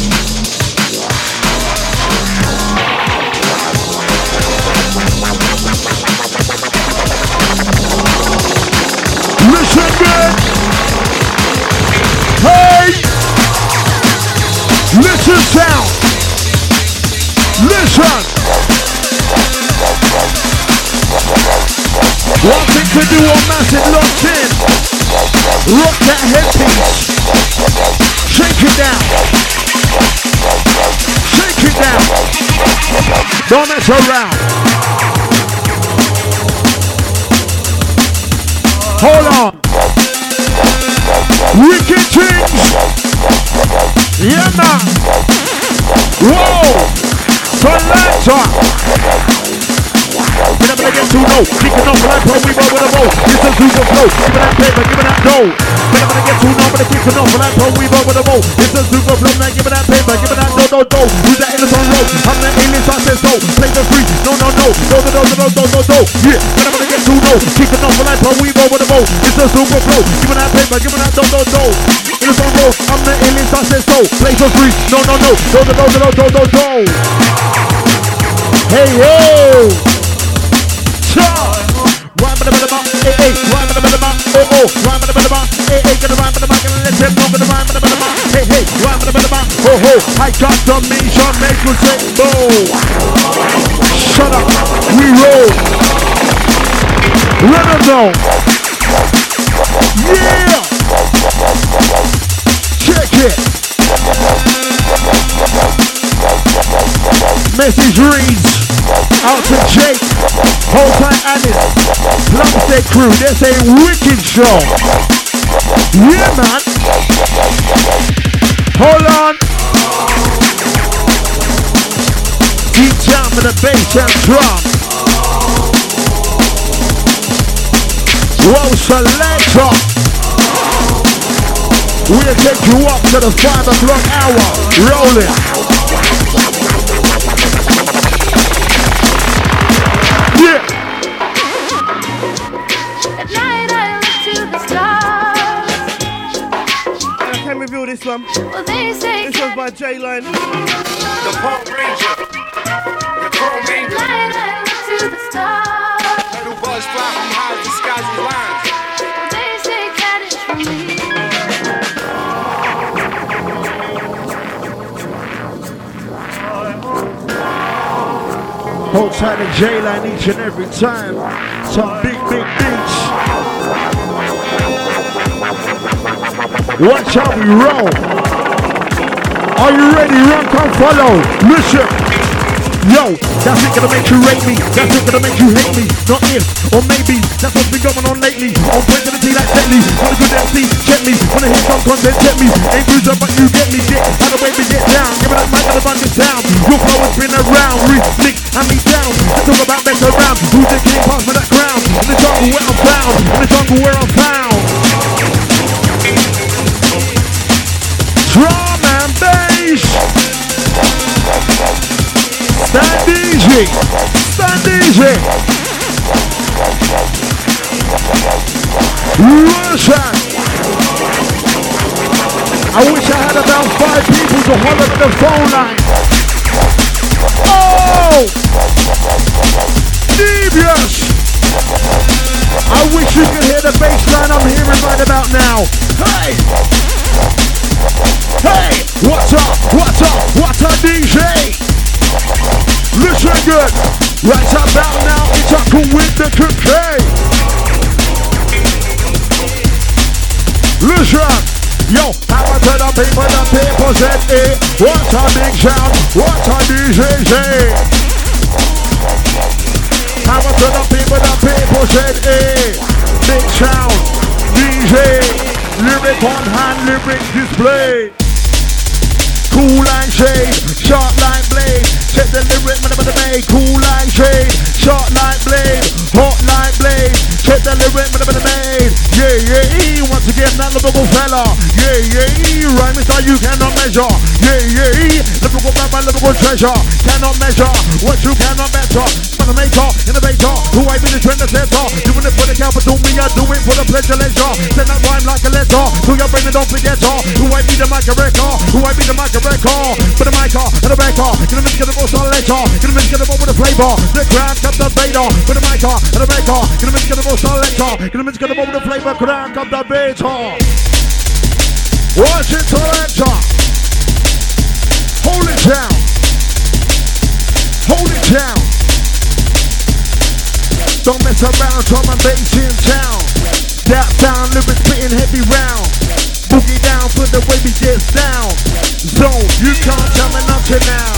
Listen good. Hey! Listen sound! Listen! One thing to do on massive locked in. Rock that headpiece. Shake it down. Shake it down. Don't mess around. Hold on. Wicked things. Yeah, man. Whoa. Selector. We're never gonna get too low. Kicking off like how we roll with a roll. It's a super flow. Give me that paper, give me that dough. We're never gonna get too low, but it's kicking off like how we roll with a roll. It's a super flow. Now give me that paper, give me that dough. Who's that in the front row? I'm the alien, I said so. Play the free. No. Yeah, we're never gonna get too low. Kicking off like how we roll with a roll. It's a super flow. Give me that paper, give me that dough. In the front row, I'm the alien, I said so. Play for free. No. Dough. Hey yo. Rhyme with the rhythm, rhyme with the rhythm, rhyme with the rhythm, gonna rhyme with the mic and let them know gonna rhyme with the rhythm, rhyme with the rhythm, I got the mission, make you say, boom. Shut up, we roll. Let them know. Yeah. Check it. Message reads out to Jake, hold tight Alice, Plumstead crew, there's a wicked show. Yeah, man. Hold on. Deep down with the bass and drum. Whoa, selector. We'll take you up to the 5 o'clock hour. Rolling. Yeah. At night I look to the stars. I can reveal this one. Well, they say this one's by J-Line. The Punk Ranger. The Chrome Ranger. At night I look to the stars. Little buzz fly from high to skies and lines. Well, they say that it's for me. Hold tight to J-Line each and every time. Some big beats. Watch how we roll. Are you ready? Run, come follow. Listen. Yo, that's it gonna make you rate me. That's it gonna make you hate me. Not if or maybe. That's what's been going on lately. On point to the T like Bentley. Wanna good MC, check me. Wanna hear some content, check me. Ain't bruiser, but you get me. Get how the way we get down. Give it up, mic, gotta run this town. Your flow has been around. Remix, hand me down. Let's talk about better round. Who's the king? Pass me that crown. In the jungle where I'm found. In the jungle where I'm found. Drum and bass. Stand easy. Stand easy. Listen. I wish I had about 5 people to holler at the phone line. Oh! Devious! I wish you could hear the bass line I'm hearing right about now. Hey! Hey! What's up? What's up? What's up, DJ? Listen good. Right about now, it's up with the cookie. Listen. Yo, hammer to the people said, eh. What a big sound. What a DJ say. Hammer to the people said, eh. Big sound. DJ. Lyric on hand, lyric display. Cool like shade, sharp like blade. Check the lyric, man, made. Cool like shade, sharp like blade, hot like blade. Check the lyric, man, made. Yeah, yeah, once again, that lovable fella. Yeah, yeah, rhyme is how you cannot measure. Yeah, yeah, lovable man, my lovable treasure. Cannot measure what you cannot measure. Man, a maker, innovator, who I be the trend setter. Doing it for the capital, me, I do it for the pleasure, leisure. Send that rhyme like a letter to your brain and don't forget her. Who I be the mic record, who I be the mic record. For the mic and the baker, gonna miss get the most on later. Gonna miss get the with the flavor. The crowd cut the beta. For the mic and the baker, gonna miss get the most on later. Gonna miss get the with the flavor. Crowd cut the beta. Watch it, selector. Hold it down. Hold it down. Don't mess around, drum and bass in town. That sound, lyrics spitting heavy round. Boogie down for the way we get down. Zone, you can't tell me nothing now.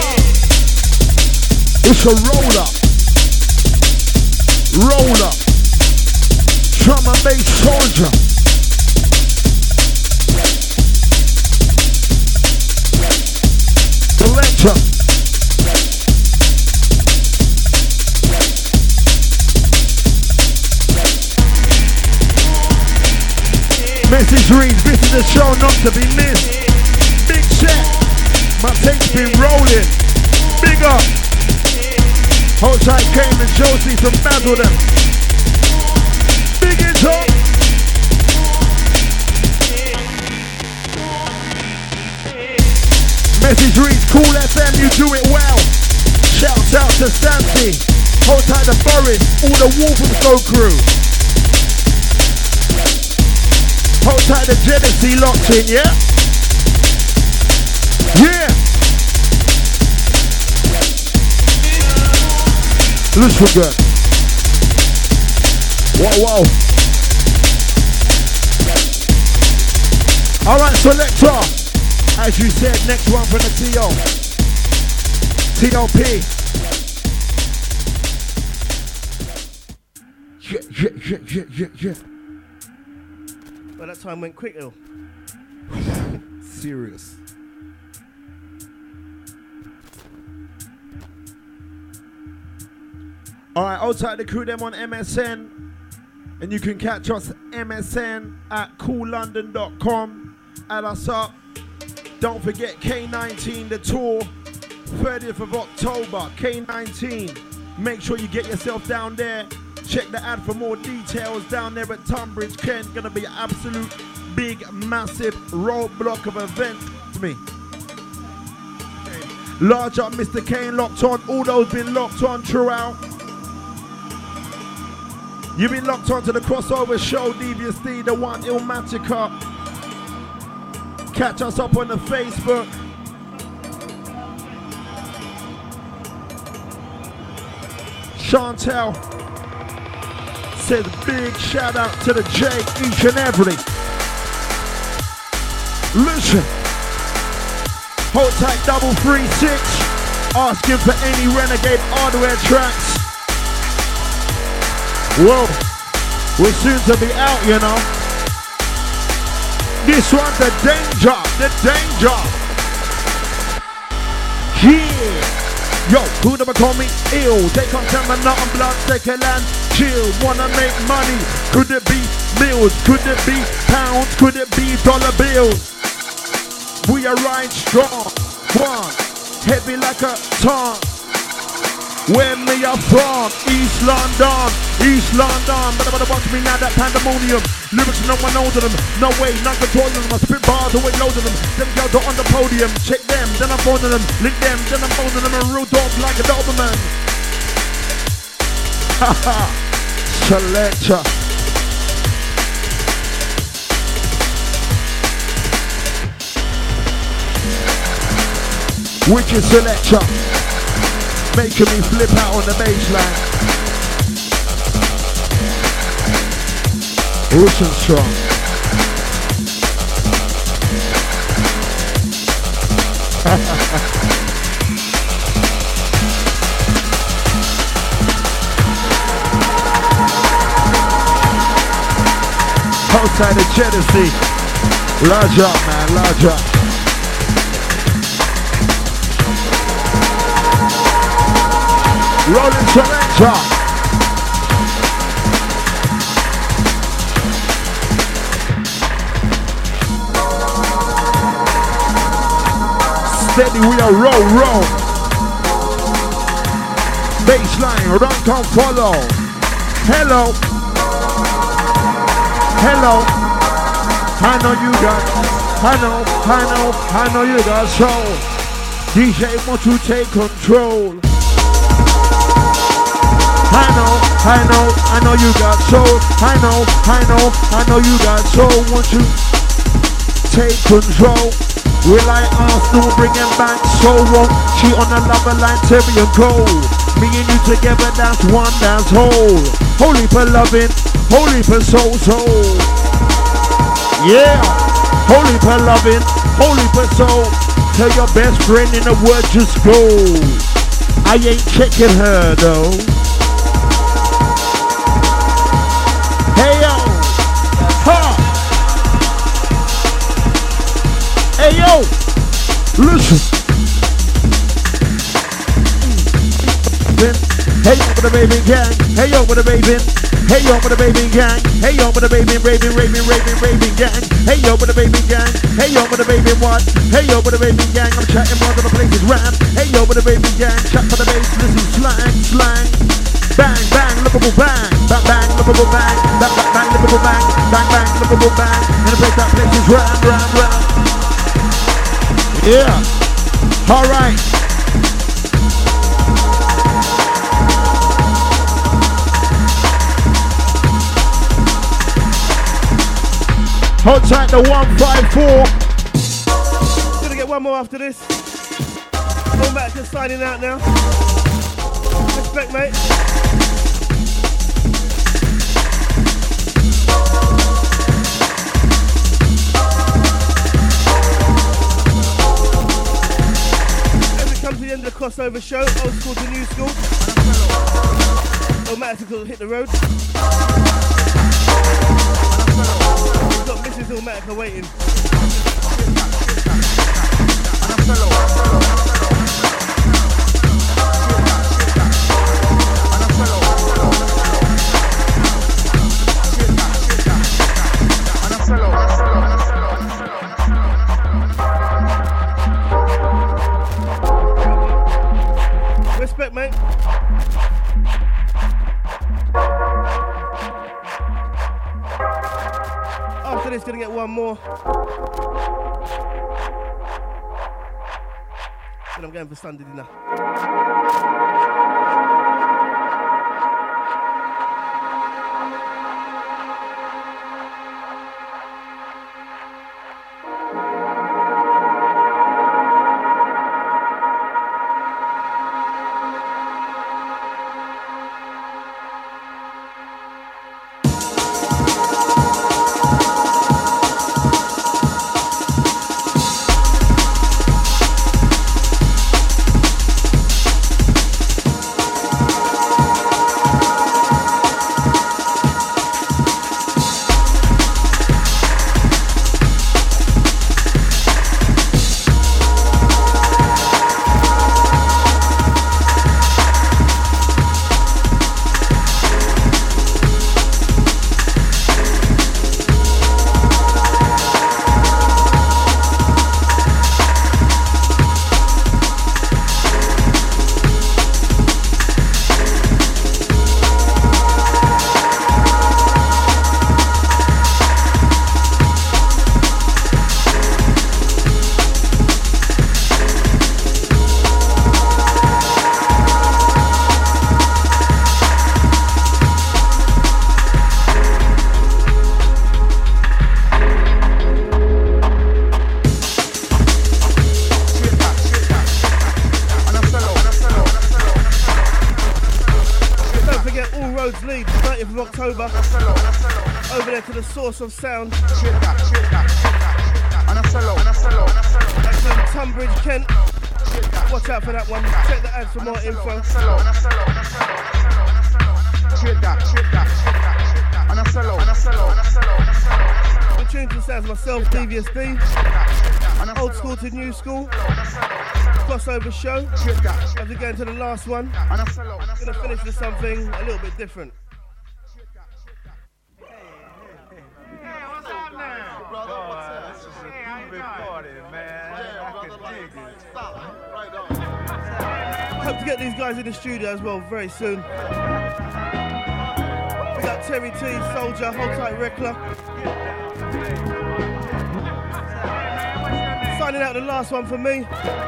It's a roller. Roller. Drum and bass soldier. Selector. Message reads, this is a show not to be missed. Big check, my tape's been rolling. Big up. Hold tight, Kane and Josie from Basildon. Big it up. Message reads, Cool FM, you do it well. Shouts out to Stancy. Hold tight to Boris, all the Wolverhampton crew. Hold tight to Genesee locked in, yeah? Yeah! Listen good. Whoa, whoa. Alright, selector. As you said, next one from the T.O. T.O.P. Yeah. Well, that time went quick, though. Serious. Alright, outside the crew, them on MSN. And you can catch us MSN at coollondon.com. Add us up. Don't forget K19, the tour. 30th of October, K19. Make sure you get yourself down there. Check the ad for more details down there at Tunbridge, Kent. Gonna be an absolute big, massive roadblock of event to me. Large up Mr. Kane locked on. All those been locked on throughout. You've been locked on to the crossover show, Devious D, the one Illmatica. Catch us up on the Facebook. Chantel says big shout out to the J each and every. Listen. Hold tight 336. Asking for any Renegade hardware tracks. Whoa. We're soon to be out, you know. This one's the danger. Yeah. Yo, who never call me ill? They can't tell me nothing, blood, take a land, chill. Wanna make money? Could it be meals? Could it be pounds? Could it be dollar bills? We are right strong, one, heavy like a tongue. Where me are from? East London. But watch me now, that pandemonium. Lyrics, no one knows them. No way, not controlling them. I spit bars away, loading them. Them girls are on the podium. Check them, then I'm phoning them. Link them, then I'm phoning them. A real dog like a Doberman. Haha, selector. Wicked selector. Making me flip out on the baseline. Ocean strong. Outside of Genesee. Large up, man, large up. Rolling selector. Steady, we are roll. Baseline, run, come follow. Hello. I know you got. I know you got soul. DJ want to take control. I know you got soul. I know you got soul. Want to take control. Will I Arsenal bring him back? So won't she on the lover line, Terry and goal. Me and you together, that's one, that's whole. Holy for loving, holy for soul. Yeah, holy for loving, holy for soul. Tell your best friend in the word, just go. I ain't checking her though. Hey yo, ha. Hey yo, listen. Hey yo with the baby gang. Hey yo with the baby. Hey yo with the baby gang. Hey yo with the baby, raving gang. Hey yo with the baby gang. Hey yo with the baby what? Hey yo with the baby gang. I'm chatting more than the place is ram. Hey yo with the baby gang. Chat for the bass, listen slang. Bang bang, lookable bang. Bang lookable bang. Bang lookable bang. Bang lookable bang. And the place that place is ram. Yeah. All right. Hold tight to 154. Gonna get one more after this. Going back to signing out now. Respect, mate. Come to the end of the crossover show, old school to new school. Illmatic will hit the road. We've got Mrs. Illmatic waiting. Respect, mate. After this, gonna get one more. Then I'm going for Sunday dinner. 30th of October. Over there to the Source of Sound. That's in Tunbridge, Kent. Watch out for that one. Check the ads for more info. The tunes and sounds myself, Devious D. Old school to new school. Crossover show. As we go into the last one, gonna finish with something a little bit different. Hope to get these guys in the studio as well very soon. We got Terry T, Soldier, Hold Tight Reckler. Signing out the last one for me.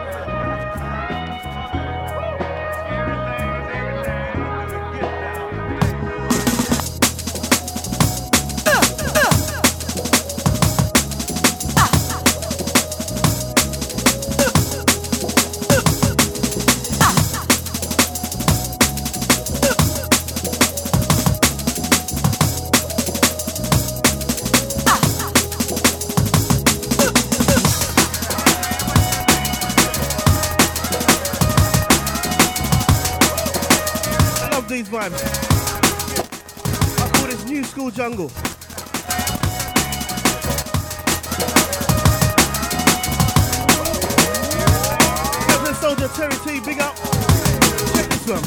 These vibes. I call this new school jungle. Captain Soldier, Terry T, big up. Check this one.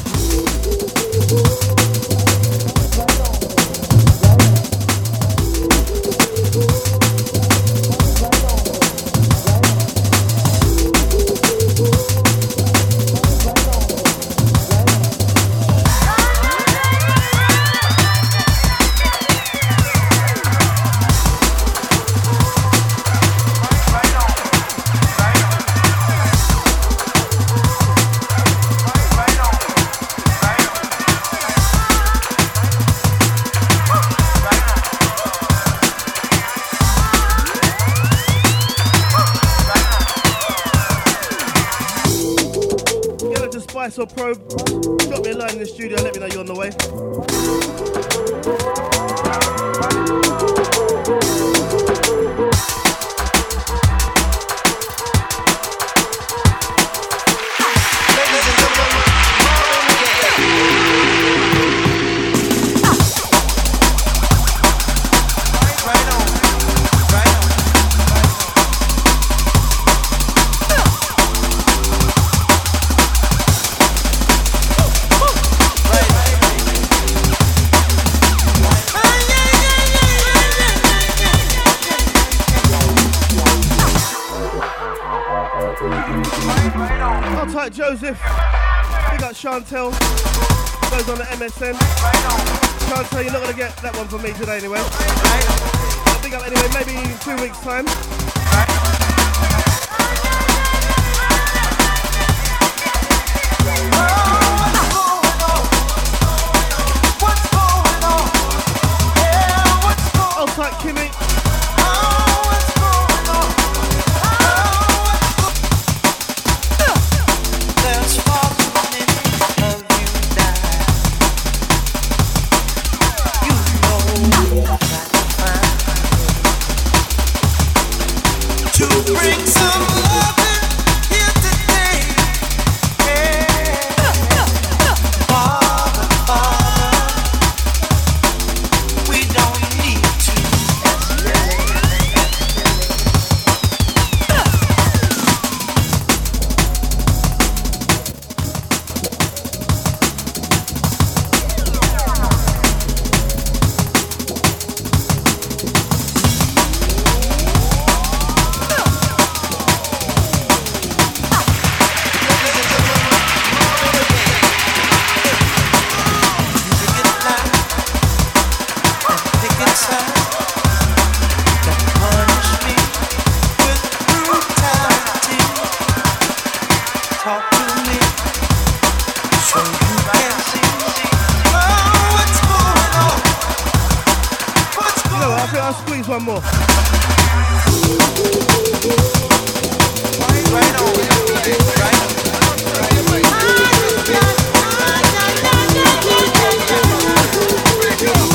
Or probe, drop me a line in the studio, let me know you're on the way. Joseph, we got Chantel, goes on the MSN. Chantel, you're not going to get that one from me today anyway. I'll pick up anyway, maybe in 2 weeks' time. Hold tight, Kimmy. One more. Right on.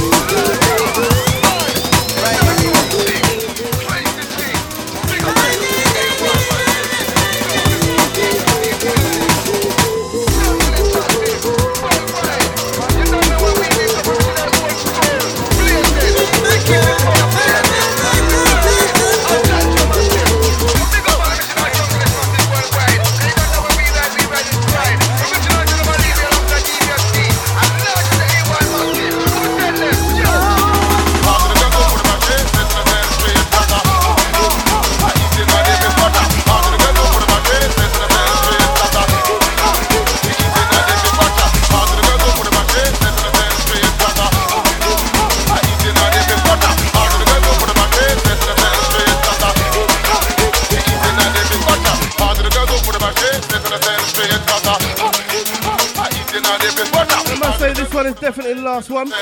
I must say this one is definitely the last one.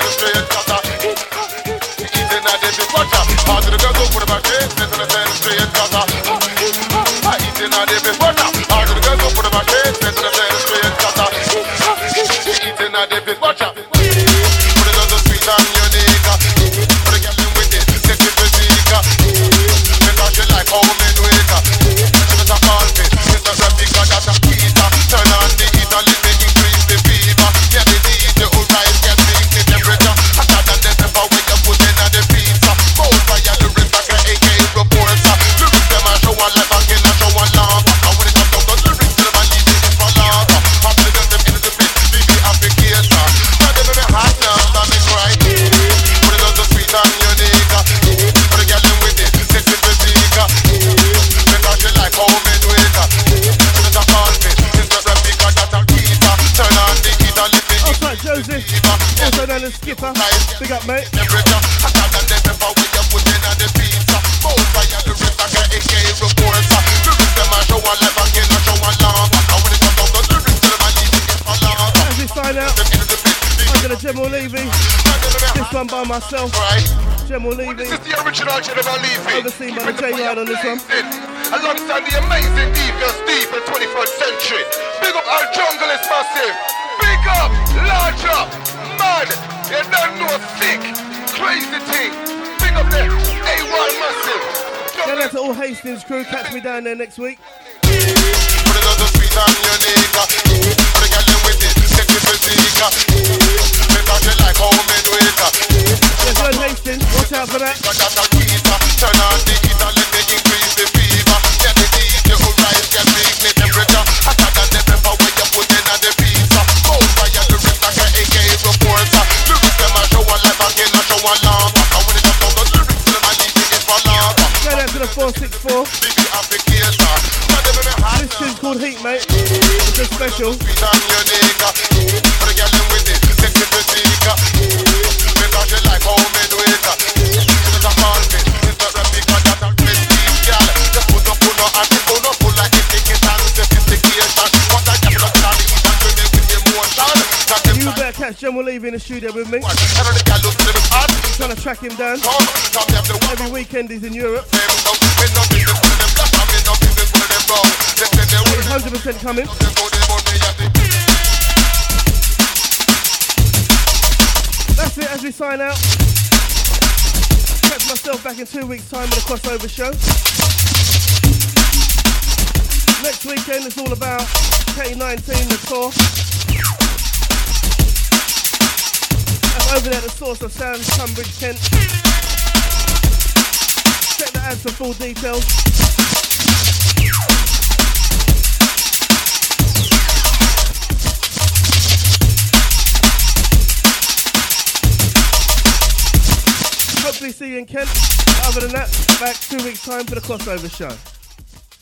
Also known as Skipper. Big up, mate. As we sign out, I'm gonna General Levy. This one by myself. General Levy. This is the original General Levy. Overseen by the J-Line on this one. Alongside the amazing Devious Deep in 21st century. Big up our jungle is massive. Big up, large up, man. You don't know sick, crazy thing. Big up the A1 massive. Shout out to all Hastings crew. Catch me down there next week. There's no Hastings. Watch out for that. Turn on the heat and let me increase the fever. Get the heat, you will rise, get big, the temperature. Hotter than the pepper when you put in the pizza. Cold fire, the rest like an AK reporter. Lyrics them a show one life again, a show one lamp. And when it comes down to lyrics, them a leave it for lamp. Shout out to the 464. Big applicator. This tune's called Heat, mate. It's a special. Sweet and unique. For the girl them with it, sexy physique. Because you like how me do it. It's a call fit. It's a replica that a prestige girl. Just put up, pull up, and it's pull up, pull like etiquette and sophistication. What I get from the heat and bring it with emotion. You better catch General Levy in the studio with me. I'm trying to track him down. Every weekend he's in Europe. He's 100% coming. That's it as we sign out. Catch myself back in 2 weeks' time with a crossover show. Next weekend it's all about K19, the tour. I'm over there at the Source of Sound, Tunbridge, Kent. Check the ads for full details. Hopefully see you in Kent. Other than that, back 2 weeks' time for the crossover show.